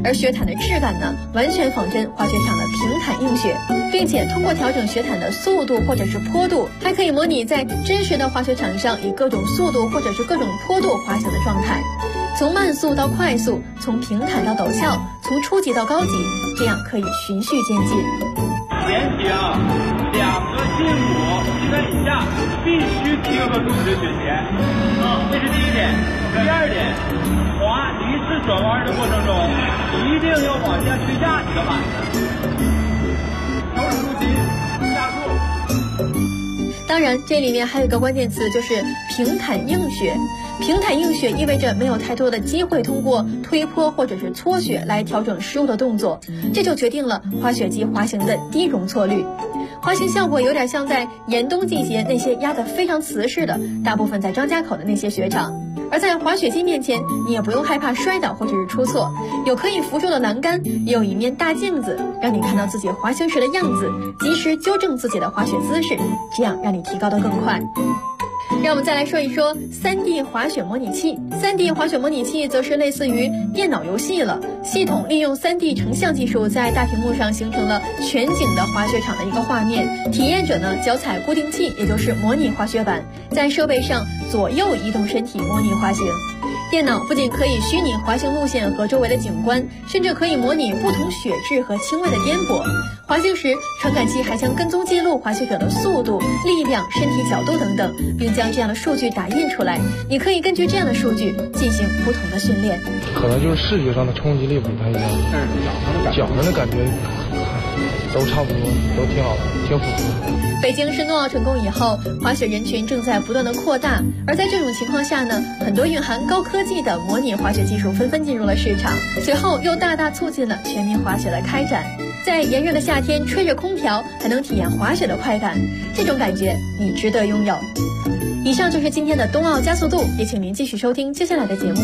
而雪毯的质感呢，完全仿真滑雪场的平坦硬雪，并且通过调整雪毯的速度或者是坡度，还可以模拟在真实的滑雪场上以各种速度或者是各种坡度滑行的状态，从慢速到快速，从平坦到陡峭，从初级到高级，这样可以循序渐进。 前提啊，2个胫骨基本以下必须贴合住你的雪鞋，这是第一点。第二点，滑离式转弯的过程中，一定要往下去压你的板子，调整重心，加速。 当然，这里面还有一个关键词，就是平坦硬雪。平坦硬雪意味着没有太多的机会通过推坡或者是搓雪来调整失误的动作，这就决定了滑雪机滑行的低容错率。滑行效果有点像在严冬季节那些压得非常瓷实的，大部分在张家口的那些雪场。而在滑雪机面前，你也不用害怕摔倒或者是出错，有可以扶住的栏杆，也有一面大镜子，让你看到自己滑行时的样子，及时纠正自己的滑雪姿势，这样让你提高得更快。让我们再来说一说 3D 滑雪模拟器。3D 滑雪模拟器则是类似于电脑游戏了，系统利用 3D 成像技术，在大屏幕上形成了全景的滑雪场的一个画面。体验者呢，脚踩固定器，也就是模拟滑雪板，在设备上左右移动身体模拟滑行。电脑不仅可以虚拟滑行路线和周围的景观，甚至可以模拟不同雪质和轻微的颠簸。滑行时，传感器还将跟踪记录滑雪者的速度、力量、身体角度等等，并将这样的数据打印出来。你可以根据这样的数据进行不同的训练。 可能就是视觉上的冲击力不太一样，但是脚上的感觉都差不多，都挺好的，挺符合。 北京申冬奥成功以后，滑雪人群正在不断的扩大，而在这种情况下呢，很多蕴含高科技的模拟滑雪技术纷纷进入了市场，随后又大大促进了全民滑雪的开展。在炎热的夏天吹着空调，还能体验滑雪的快感，这种感觉你值得拥有。以上就是今天的冬奥加速度，也请您继续收听接下来的节目。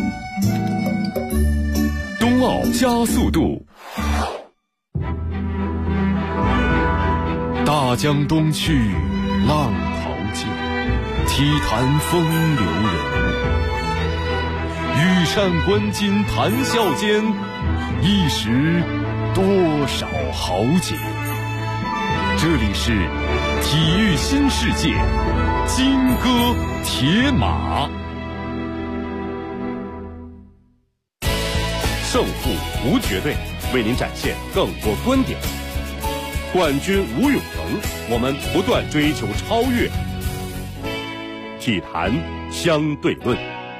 冬奥加速度。大江东去，浪淘尽，体坛风流人。羽扇纶巾谈笑间，一时多少豪杰。这里是体育新世界，金戈铁马。胜负无绝对，为您展现更多观点。冠军无永恒，我们不断追求超越。体坛相对论。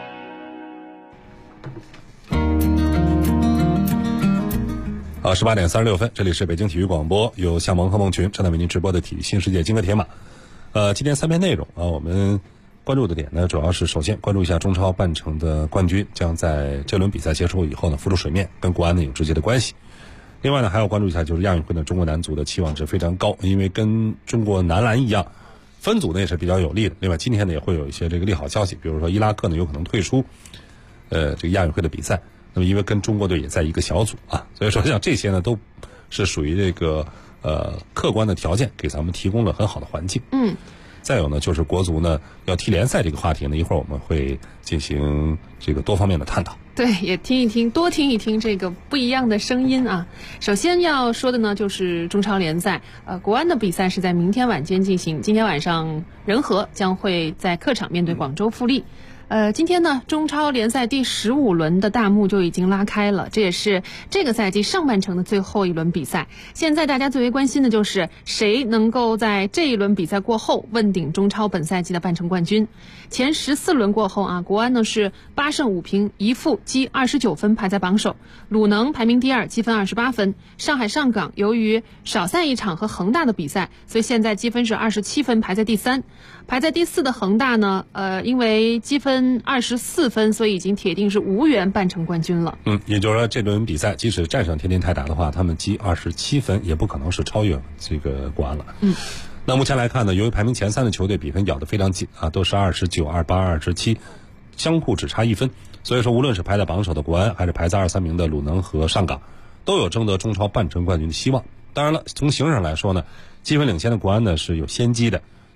18点36分，这里是北京体育广播，由向萌和孟群正在为您直播的体育新世界金戈铁马。今天3篇内容啊，我们关注的点呢，主要是首先关注一下中超半程的冠军将在这轮比赛结束以后呢浮出水面，跟国安呢有直接的关系。另外呢，还要关注一下就是亚运会呢，中国男足的期望值非常高，因为跟中国男篮一样，分组呢也是比较有利的。另外今天呢也会有一些这个利好消息，比如说伊拉克呢有可能退出这个亚运会的比赛。那么因为跟中国队也在一个小组啊，所以说像这些呢都是属于这个客观的条件，给咱们提供了很好的环境。再有呢就是国足呢要踢联赛这个话题呢，一会儿我们会进行这个多方面的探讨。 对，也听一听，多听一听这个不一样的声音啊。首先要说的呢就是中超联赛，国安的比赛是在明天晚间进行，今天晚上人和将会在客场面对广州富力。今天呢，中超联赛第15轮的大幕就已经拉开了，这也是这个赛季上半程的最后一轮比赛。现在大家最为关心的就是谁能够在这一轮比赛过后问鼎中超本赛季的半程冠军。前14轮过后啊，国安呢是8胜5平1负，积29分排在榜首。鲁能排名第2，积分28分。上海上港由于少赛一场和恒大的比赛，所以现在积分是27分，排在第3。排在第4的恒大呢，因为积分24分，所以已经铁定是无缘半程冠军了。 也就是说这轮比赛即使战胜天津泰达的话，他们积27分也不可能是超越这个国安了。那目前来看呢，由于排名前3的球队比分咬得非常紧啊，都是29、28、27，相互只差1分，所以说无论是排在榜首的国安，还是排在2、3名的鲁能和上港，都有争得中超半程冠军的希望。当然了，从形势上来说呢，积分领先的国安呢是有先机的。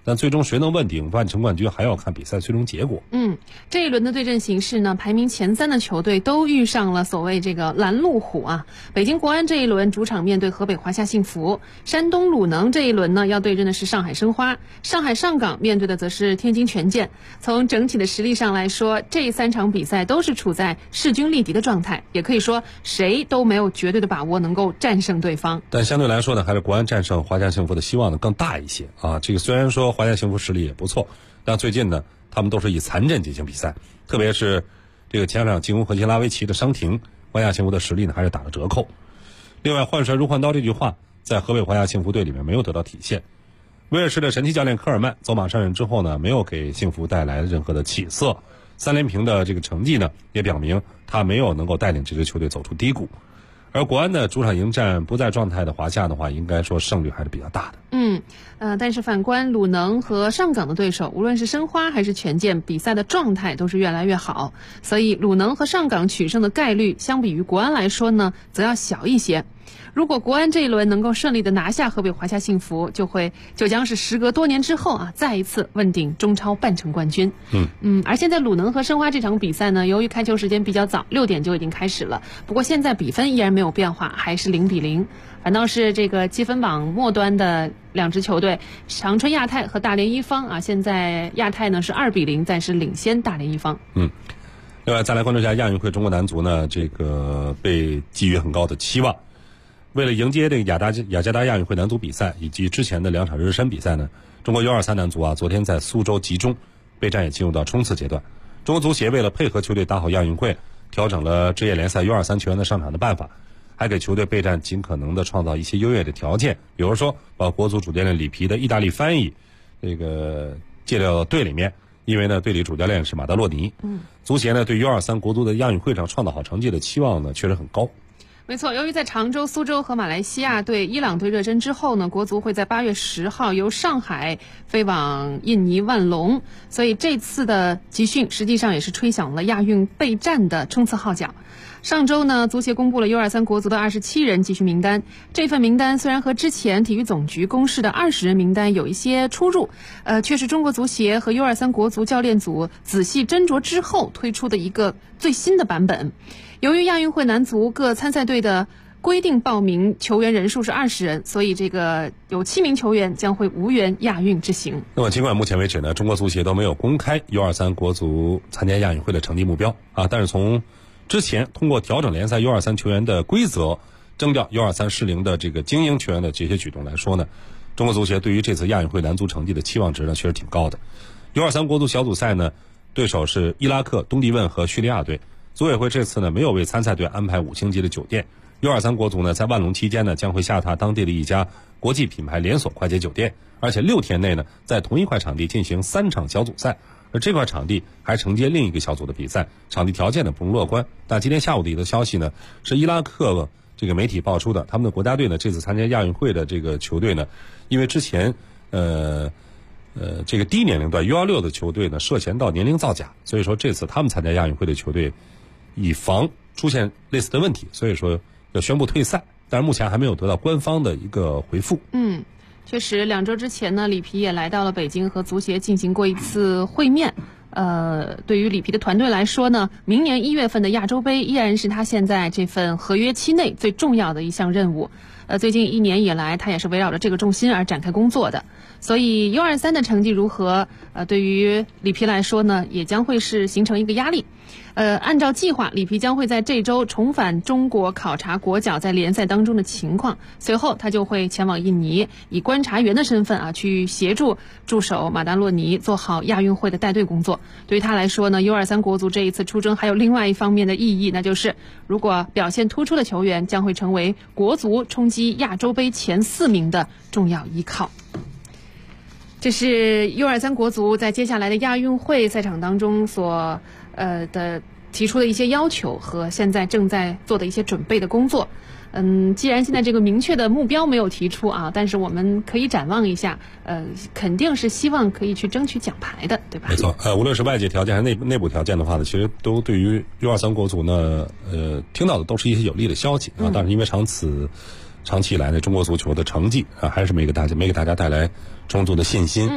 但最终谁能问鼎万城冠军，还要看比赛最终结果。 这一轮的对阵形势呢，排名前3的球队都遇上了所谓这个拦路虎啊。北京国安这一轮主场面对河北华夏幸福，山东鲁能这一轮呢要对阵的是上海申花，上海上港面对的则是天津权健。从整体的实力上来说，这3场比赛都是处在势均力敌的状态，也可以说谁都没有绝对的把握能够战胜对方。 但相对来说呢，还是国安战胜华夏幸福的希望呢更大一些啊。这个虽然说华夏幸福实力也不错，但最近呢他们都是以残阵进行比赛，特别是这个前2场进攻核心拉维奇的伤停，华夏幸福的实力呢还是打了折扣。另外，换帅如换刀这句话在河北华夏幸福队里面没有得到体现。威尔士的神奇教练科尔曼走马上任之后呢，没有给幸福带来任何的起色，3连平的这个成绩呢也表明他没有能够带领这支球队走出低谷。而国安的主场迎战不在状态的华夏的话，应该说胜率还是比较大的。 但是反观鲁能和上港的对手，无论是申花还是权健，比赛的状态都是越来越好，所以鲁能和上港取胜的概率相比于国安来说呢，则要小一些。如果国安这一轮能够顺利的拿下河北华夏幸福，就将是时隔多年之后啊，再一次问鼎中超半程冠军。而现在鲁能和申花这场比赛呢，由于开球时间比较早，6点就已经开始了，不过现在比分依然没有变化，还是0-0。反倒是这个积分榜末端的2支球队长春亚泰和大连一方啊，现在亚泰呢是2-0，暂时领先大连一方。 另外再来关注一下亚运会中国男足呢，这个被寄予很高的期望。为了迎接这个雅加达亚运会男足比赛以及之前的2场热身比赛呢，中国U23男足啊，昨天在苏州集中备战，也进入到冲刺阶段。中国足协为了配合球队打好亚运会，调整了职业联赛U23球员的上场的办法，还给球队备战尽可能的创造一些优越的条件，比如说把国足主教练里皮的意大利翻译这个借到队里面，因为呢队里主教练是马德洛尼。足协呢对U23国足的亚运会上创造好成绩的期望呢确实很高。 没错，由于在常州、苏州和马来西亚对伊朗队热身之后呢，国足会在8月10号由上海飞往印尼万隆，所以这次的集训实际上也是吹响了亚运备战的冲刺号角。上周呢，足协公布了U23国足的27人集训名单。这份名单虽然和之前体育总局公示的20人名单有一些出入，却是中国足协和U23国足教练组仔细斟酌之后推出的一个最新的版本。由于亚运会男足各参赛队的规定报名球员人数是20人，所以这个有7名球员将会无缘亚运之行。 那么尽管目前为止呢，中国足协都没有公开U23国足参加亚运会的成绩目标啊，但是从之前通过调整联赛U23球员的规则，征调U23适龄的这个精英球员的这些举动来说呢，中国足协对于这次亚运会男足成绩的期望值呢确实挺高的。U23国足小组赛呢，对手是伊拉克、东帝汶和叙利亚队。组委会这次呢没有为参赛队安排5星级的酒店。U23国足呢在万隆期间呢将会下榻当地的一家国际品牌连锁快捷酒店，而且6天内呢在同一块场地进行3场小组赛，而这块场地还承接另一个小组的比赛，场地条件呢不容乐观。但今天下午的一个消息呢是伊拉克这个媒体爆出的，他们的国家队呢这次参加亚运会的这个球队呢，因为之前这个低年龄段 U16 的球队呢涉嫌到年龄造假，所以说这次他们参加亚运会的球队以防出现类似的问题，所以说要宣布退赛，但是目前还没有得到官方的一个回复。 确实2周之前呢，里皮也来到了北京和足协进行过一次会面。对于里皮的团队来说呢，明年1月份的亚洲杯依然是他现在这份合约期内最重要的一项任务。最近1年以来，他也是围绕着这个重心而展开工作的。所以 U23的成绩如何，对于里皮来说呢，也将会是形成一个压力。按照计划，里皮将会在这周重返中国考察国脚在联赛当中的情况，随后他就会前往印尼，以观察员的身份去协助助手马达洛尼做好亚运会的带队工作。对于他来说呢， U23国足这一次出征还有另外一方面的意义，那就是如果表现突出的球员将会成为国足冲击亚洲杯前4名的重要依靠。这是 U23国足在接下来的亚运会赛场当中所提出的一些要求和现在正在做的一些准备的工作。既然现在这个明确的目标没有提出啊，但是我们可以展望一下，肯定是希望可以去争取奖牌的，对吧？ 没错，无论是外界条件还是内部条件的话呢，其实都对于 U23国足呢，听到的都是一些有利的消息啊。但是因为长期以来呢，中国足球的成绩啊，还是没给大家带来充足的信心。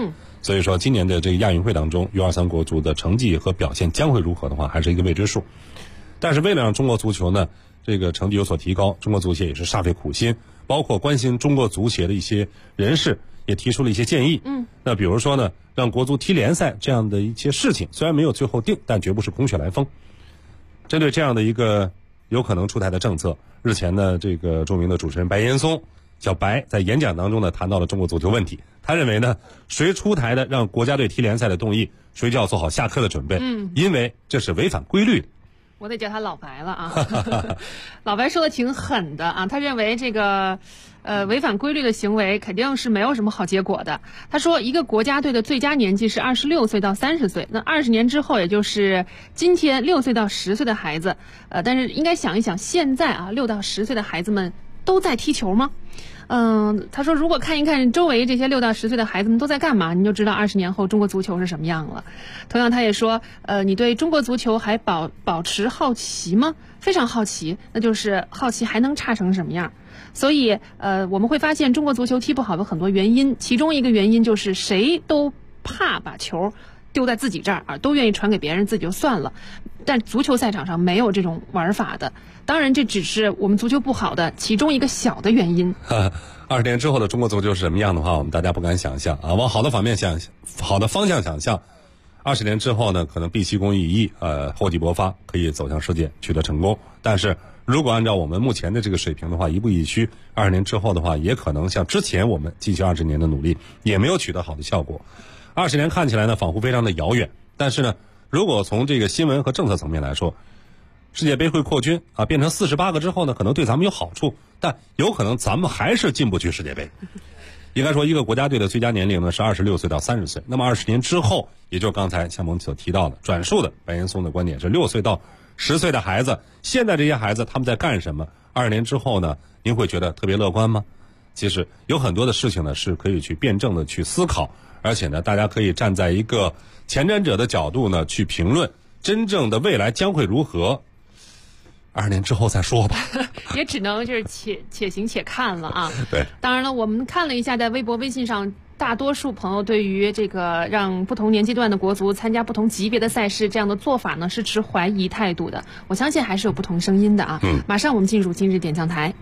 所以说今年的这个亚运会当中 U23 国足的成绩和表现将会如何的话，还是一个未知数。但是为了让中国足球呢这个成绩有所提高，中国足协也是煞费苦心，包括关心中国足协的一些人士也提出了一些建议。那比如说呢，让国足踢联赛这样的一些事情，虽然没有最后定，但绝不是空穴来风。针对这样的一个有可能出台的政策，日前呢，这个著名的主持人白岩松小白在演讲当中呢谈到了中国足球问题。他认为呢，谁出台的让国家队踢联赛的动议，谁就要做好下课的准备，因为这是违反规律的。 我得叫他老白了啊。老白说的挺狠的啊，他认为这个违反规律的行为肯定是没有什么好结果的。他说一个国家队的最佳年纪是26岁到30岁，那20年之后也就是今天6岁到10岁的孩子，但是应该想一想，现在啊6到10岁的孩子们都在踢球吗？他说如果看一看周围这些6到10岁的孩子们都在干嘛，你就知道20年后中国足球是什么样了。同样他也说你对中国足球还保持好奇吗？非常好奇，那就是好奇还能差成什么样。所以我们会发现中国足球踢不好的很多原因，其中一个原因就是谁都怕把球丢在自己这儿啊，都愿意传给别人，自己就算了。但足球赛场上没有这种玩法的。当然这只是我们足球不好的其中一个小的原因。 20年之后的中国足球是什么样的话，我们大家不敢想象啊。往好的方向想象，20年之后呢，可能毕其功于一役，厚积薄发，可以走向世界，取得成功。但是如果按照我们目前的这个水平的话，一步一趋，20年之后的话，也可能像之前我们进行20年的努力，也没有取得好的效果。20年看起来呢，仿佛非常的遥远。但是呢，如果从这个新闻和政策层面来说，世界杯会扩军啊，变成48个之后呢，可能对咱们有好处，但有可能咱们还是进不去世界杯。应该说，一个国家队的最佳年龄呢是26岁到30岁。那么20年之后，也就是刚才像我们所提到的转述的白岩松的观点是6岁到10岁的孩子，现在这些孩子他们在干什么？20年之后呢，您会觉得特别乐观吗？其实有很多的事情呢是可以去辩证的去思考，而且呢，大家可以站在一个前瞻者的角度呢去评论真正的未来将会如何。20年之后再说吧。 也只能就是且行且看了啊。 对。 当然了，我们看了一下在微博微信上大多数朋友对于这个让不同年纪段的国足参加不同级别的赛事这样的做法呢是持怀疑态度的。我相信还是有不同声音的啊。马上我们进入今日点将台。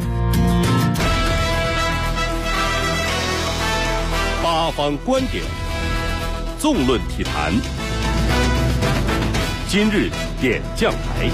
八方观点，纵论体坛，今日点将台。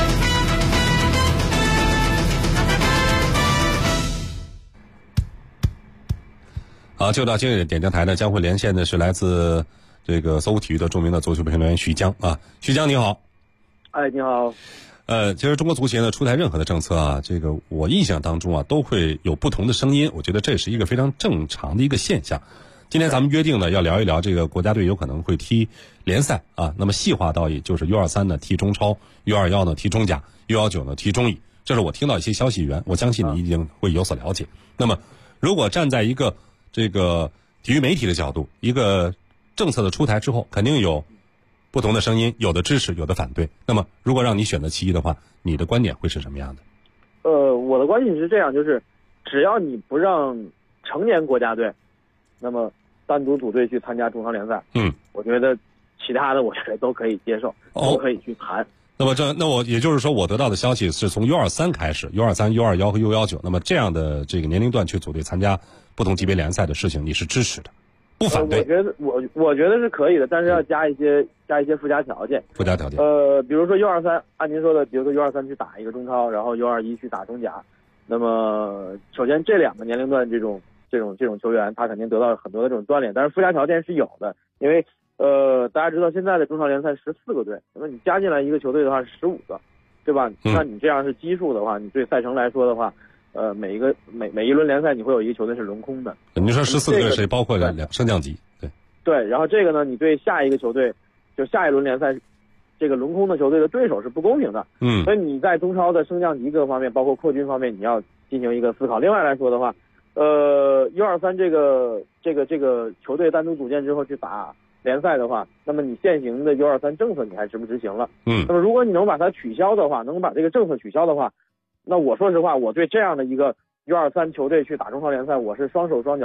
好，就到今日点将台呢，将会连线的是来自这个搜狐体育的著名的足球评论员徐江啊。徐江你好。 哎，你好。 其实中国足协呢出台任何的政策啊，这个我印象当中啊都会有不同的声音，我觉得这是一个非常正常的一个现象。今天咱们约定呢要聊一聊这个国家队有可能会踢联赛啊，那么细化到也就是 U23 呢踢中超， U21 呢踢中甲， U19 呢踢中乙，这是我听到一些消息源，我相信你一定会有所了解。那么如果站在一个这个体育媒体的角度，一个政策的出台之后，肯定有不同的声音，有的支持，有的反对。那么如果让你选择其一的话，你的观点会是什么样的？ 我的观点是这样，就是只要你不让成年国家队那么单独组队去参加中超联赛，我觉得其他的我觉得都可以接受，都可以去谈。 那我也就是说，我得到的消息是从 U23 开始 ，U23、U21 和 U19，那么这样的这个年龄段去组队参加不同级别联赛的事情，你是支持的，不反对？ 我觉得是可以的，但是要加一些附加条件。 附加条件。 比如说 U23，按您说的，比如说 U23 去打一个中超，然后 U21 去打中甲，那么首先这两个年龄段这种球员，他肯定得到很多的这种锻炼，但是附加条件是有的，因为大家知道现在的中超联赛14个队，那么你加进来一个球队的话是15个，对吧？那你这样是基数的话，你对赛程来说的话，每一轮联赛你会有一个球队是轮空的。 你说14个队是包括升降级， 对，然后这个呢，你对下一个球队，就下一轮联赛这个轮空的球队的对手是不公平的。所以你在中超的升降级各方面，包括扩军方面，你要进行一个思考。另外来说的话，U23这个球队单独组建之后去打联赛的话，那么你现行的 U23 政策你还执不执行了？那么如果你能把它取消的话，能把这个政策取消的话，那我说实话，我对这样的一个 U23 球队去打中超联赛，我是双手双脚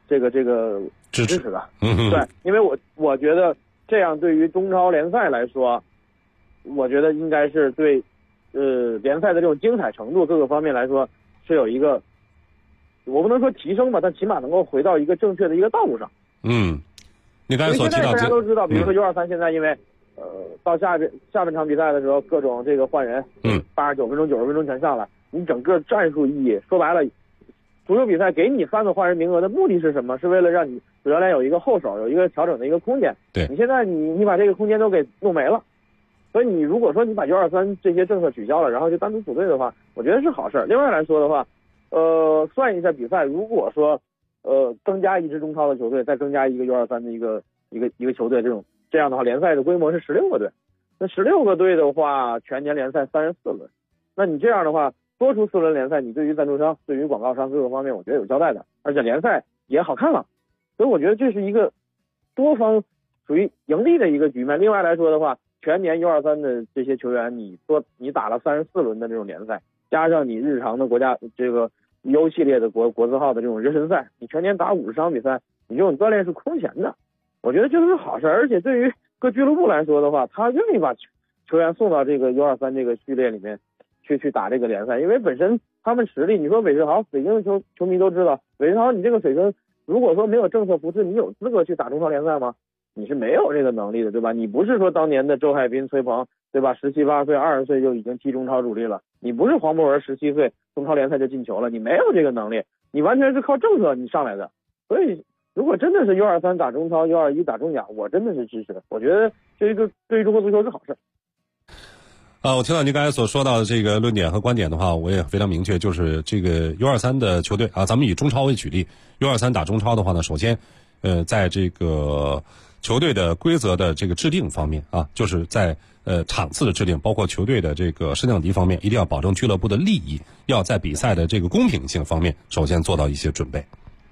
支持的。对，因为我觉得这样对于中超联赛来说，我觉得应该是对联赛的这种精彩程度各个方面来说是有一个，我不能说提升吧，但起码能够回到一个正确的一个道路上。 你刚才所提到， 大家都知道，比如说U23现在因为到下半场比赛的时候，各种这个换人，89分钟、90分钟全上来，你整个战术意义说白了，足球比赛给你3个换人名额的目的是什么？是为了让你主教练有一个后手，有一个调整的一个空间。 对， 你现在你把这个空间都给弄没了，所以你如果说你把U23这些政策取消了，然后就单独组队的话，我觉得是好事。另外来说的话，算一下比赛，如果说增加一支中超的球队，再增加一个U23的一个球队，这样的话，联赛的规模是16个队。那16个队的话，全年联赛34轮，那你这样的话，多出4轮联赛，你对于赞助商、对于广告商各个方面，我觉得有交代的，而且联赛也好看了，所以我觉得这是一个多方属于盈利的一个局面。另外来说的话，全年U23的这些球员，你打了34轮的这种联赛，加上你日常的国家这个U系列的国字号的这种热身赛，你全年打50场比赛，你这种锻炼是空前的，我觉得这都是好事。而且对于各俱乐部来说的话，他愿意把球员送到这个U23这个序列里面去打这个联赛，因为本身他们实力，你说韦世豪，北京的球迷都知道，韦世豪你这个水平，如果说没有政策扶持，你有资格去打中超联赛吗？你是没有这个能力的，对吧？你不是说当年的周海滨、崔鹏，对吧？17、18岁、20岁就已经踢中超主力了，你不是黄博文17岁中超联赛就进球了，你没有这个能力，你完全是靠政策你上来的。所以如果真的是U23打中超，U21打中甲，我真的是支持的。我觉得这个对于中国足球是好事。 我听到您刚才所说到的这个论点和观点的话，我也非常明确，就是这个 U23的球队啊，咱们以中超为举例 ，U23打中超的话呢，首先，在这个球队的规则的这个制定方面啊，就是在场次的制定，包括球队的这个升降级方面，一定要保证俱乐部的利益，要在比赛的这个公平性方面，首先做到一些准备。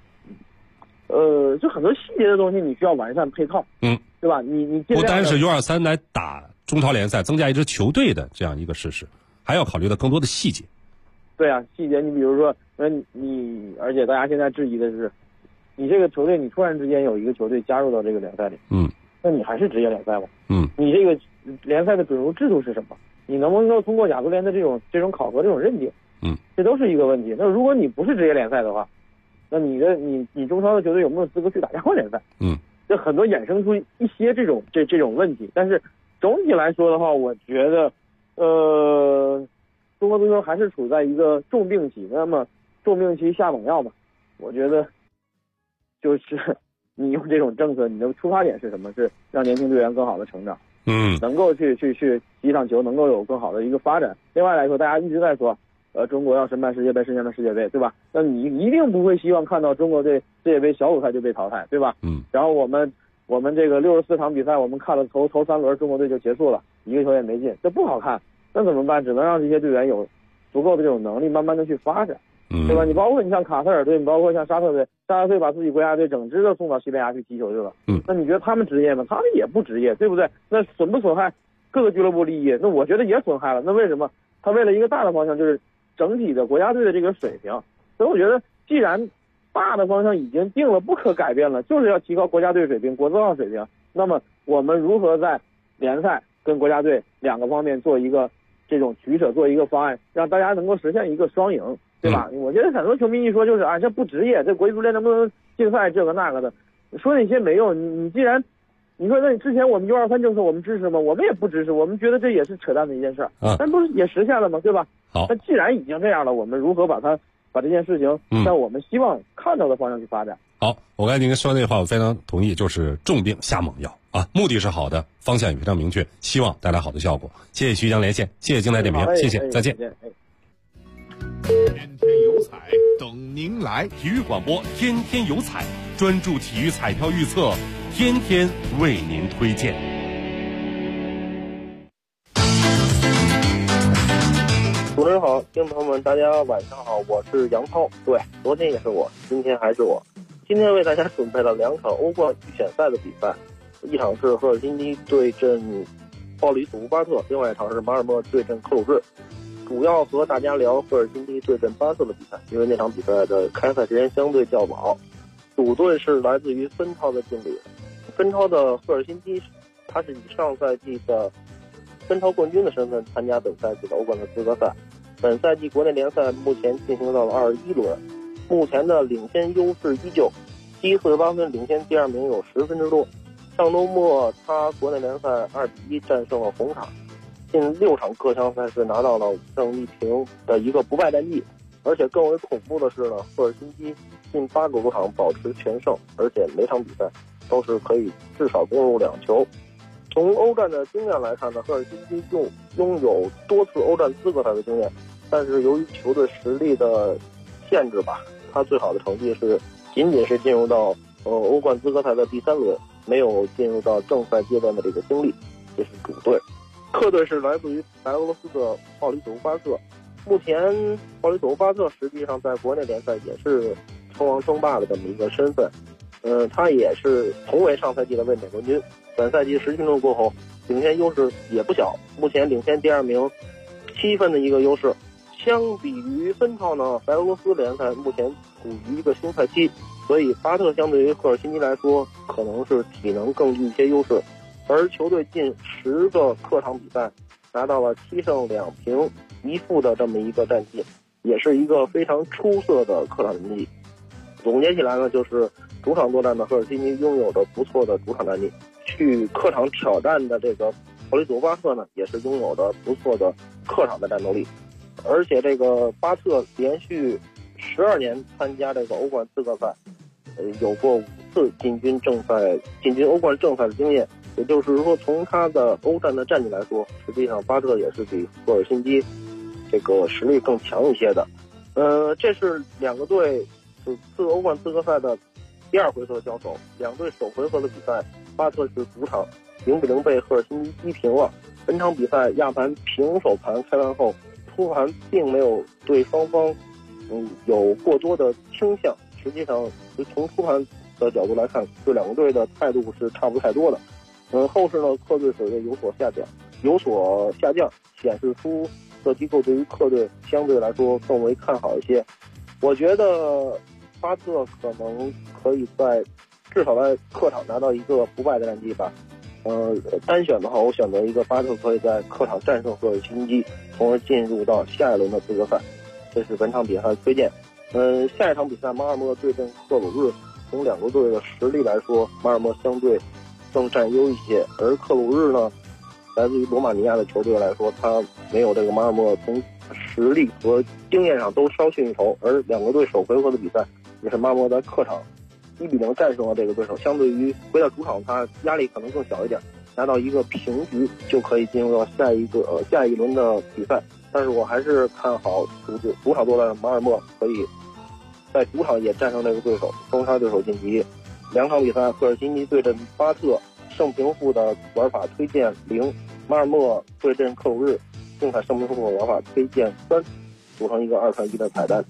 就很多细节的东西你需要完善配套，对吧？你不单是 U23 来打中超联赛，增加一支球队的这样一个事实，还要考虑到更多的细节。 对啊，细节，你比如说，而且大家现在质疑的是，你这个球队，你突然之间有一个球队加入到这个联赛里，那你还是职业联赛吗？你这个联赛的准入制度是什么？你能不能够通过亚足联的这种考核、这种认定？这都是一个问题。那如果你不是职业联赛的话，那你中超的球队有没有资格去打亚冠联赛？这很多衍生出一些这种问题。但是总体来说的话，我觉得，中国足球还是处在一个重病期。那么重病期下猛药嘛，我觉得就是你用这种政策，你的出发点是什么？是让年轻队员更好的成长，能够去踢场球，能够有更好的一个发展。另外来说，大家一直在说，中国要申办世界杯，申办世界杯，对吧？那你一定不会希望看到中国队世界杯小组赛就被淘汰，对吧？然后我们这个64场比赛，我们看了头3轮，中国队就结束了，一个球也没进，这不好看。那怎么办？只能让这些队员有足够的这种能力，慢慢的去发展，对吧？你包括你像卡塔尔队，你包括像沙特队把自己国家队整支的送到西班牙去踢球去了，那你觉得他们职业吗？他们也不职业，对不对？那损不损害各个俱乐部利益？那我觉得也损害了。那为什么？他为了一个大的方向，就是整体的国家队的这个水平。所以我觉得，既然大的方向已经定了，不可改变了，就是要提高国家队水平、国字号水平。那么我们如何在联赛跟国家队两个方面做一个这种取舍，做一个方案，让大家能够实现一个双赢，对吧？我觉得很多球迷一说就是这不职业，这国际足联能不能竞赛这个那个的，说那些没用。你既然你说那你之前我们U23政策我们支持吗？我们也不支持，我们觉得这也是扯淡的一件事，但不是也实现了吗？对吧？ 好， 那既然已经这样了，我们如何把这件事情向我们希望看到的方向去发展？ 好，我刚才您说那话我非常同意，就是重病下猛药啊，目的是好的，方向也非常明确，希望带来好的效果。谢谢徐江连线，谢谢精彩点评，谢谢，再见。 天天有彩等您来， 体育广播天天有彩，专注体育彩票预测，天天为您推荐。 主持人好，听众朋友们，大家晚上好，我是杨涛。对，昨天也是我，今天还是我。今天为大家准备了2场欧冠预选赛的比赛，一场是赫尔辛基对阵鲍里斯图巴特，另外一场是马尔默对阵克鲁日。主要和大家聊赫尔辛基对阵巴特的比赛，因为那场比赛的开赛时间相对较早。 主队是来自于芬超的经理，芬超的赫尔辛基，他是以上赛季的芬超冠军的身份参加本赛季的欧冠的资格赛。本赛季国内联赛目前进行到了21轮，目前的领先优势依旧，积48分领先第二名有10分之多。上周末他国内联赛2-1战胜了红塔，近6场各项赛事拿到了5胜1平的一个不败战绩。而且更为恐怖的是呢，赫尔辛基近8个主场保持全胜，而且每场比赛都是可以至少攻入2球。从欧战的经验来看呢，赫尔辛基拥有多次欧战资格赛的经验，但是由于球队实力的限制吧，他最好的成绩是仅仅是进入到欧冠资格赛的第3轮，没有进入到正赛阶段的这个经历。这是主队，客队是来自于白俄罗斯的奥里佐夫巴特。目前奥里佐夫巴特实际上在国内联赛也是称王称霸的这么一个身份，他也是同为上赛季的卫冕冠军。本赛季10分钟过后，领先优势也不小，目前领先第二名7分的一个优势。相比于芬超呢，白俄罗斯联赛目前处于一个新赛期，所以巴特相对于赫尔辛基来说，可能是体能更具一些优势。而球队近10个客场比赛拿到了7胜2平1负的这么一个战绩，也是一个非常出色的客场成绩。总结起来呢，就是主场作战的赫尔辛基拥有着不错的主场战绩，去客场挑战的这个奥里佐夫巴特呢，也是拥有着不错的客场的战斗力。而且这个巴特连续12年参加这个欧冠资格赛，有过5次进军欧冠正赛的经验。也就是说，从他的欧战的战绩来说，实际上巴特也是比赫尔辛基这个实力更强一些的。这是两个队此次欧冠资格赛的第2回合交手，两队首回合的比赛，巴特是主场0-0被赫尔辛基击平了。本场比赛亚盘平手盘开完后，初盘并没有对双方有过多的倾向，实际上从初盘的角度来看，对两个队的态度是差不太多的。后世呢，客队水位有所下降，显示出各机构对于客队相对来说更为看好一些。我觉得巴特可能可以至少在客场拿到一个不败的战绩吧。单选的话，我选择一个巴特可以在客场战胜赫尔辛基，从而进入到下一轮的资格赛。这是本场比赛的推荐。下一场比赛马尔默对阵克鲁日，从两个队的实力来说，马尔默相对更占优一些，而克鲁日呢，来自于罗马尼亚的球队来说，他没有这个马尔默从实力和经验上都稍逊一筹。而两个队首回合的比赛也是马尔默在客场1-0战胜了这个对手，相对于回到主场，他压力可能更小一点，拿到一个平局就可以进入到下一轮的比赛。但是我还是看好主场作战的马尔默可以在主场也战胜这个对手，双杀对手晋级。2场比赛，赫尔辛基对阵巴特，胜平负的玩法推荐0；马尔默对阵克鲁日，竞彩胜平负的玩法推荐3，组成一个2串1的彩蛋。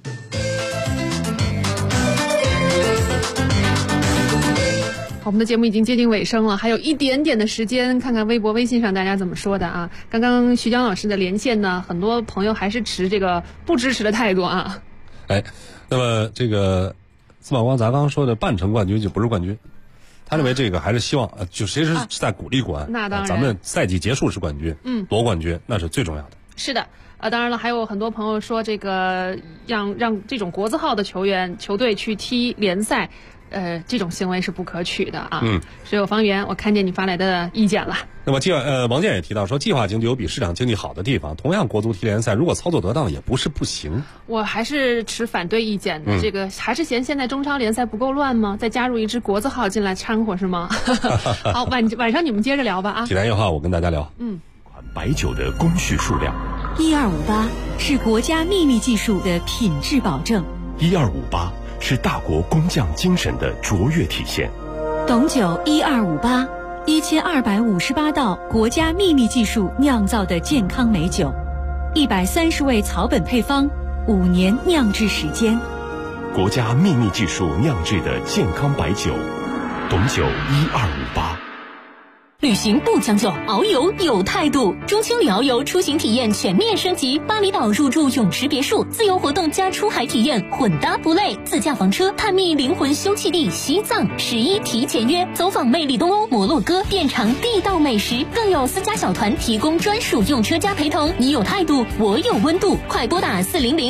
我们的节目已经接近尾声了，还有一点点的时间，看看微博、微信上大家怎么说的啊。刚刚徐江老师的连线呢，很多朋友还是持这个不支持的态度啊。 那么这个司马光咱刚说的半程冠军就不是冠军，他认为这个还是希望就谁是在鼓励国安， 那当然咱们赛季结束是冠军，夺冠军那是最重要的。 是的。当然了，还有很多朋友说这个让这种国字号的球队去踢联赛，这种行为是不可取的啊。水有方圆，我看见你发来的意见了。 那么王健也提到说，计划经济有比市场经济好的地方，同样国足踢联赛，如果操作得当，也不是不行。 我还是持反对意见的。这个还是嫌现在中超联赛不够乱吗？再加入一支国字号进来掺和是吗？好，晚上你们接着聊吧啊。 济南1号我跟大家聊。 白酒的工序数量 ，1258是国家秘密技术的品质保证 ，1258是大国工匠精神的卓越体现。 董酒1258，1258道国家秘密技术酿造的健康美酒，130味草本配方，5年酿制时间。 国家秘密技术酿制的健康白酒，董酒1258。 旅行不将就，遨游有态度。中青旅遨游出行体验全面升级，巴厘岛入住泳池别墅，自由活动加出海体验，混搭不累。自驾房车探秘灵魂休憩地西藏，11提前约，走访魅力东欧摩洛哥，遍尝地道美食，更有私家小团提供专属用车加陪同。你有态度，我有温度，快拨打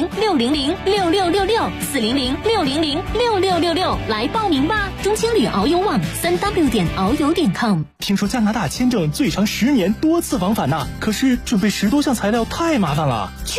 400-600-6666，400-600-6666来报名吧。中青旅遨游网3w.遨游.com。 听说加拿大签证最长10年，多次往返呢，可是准备10多项材料太麻烦了。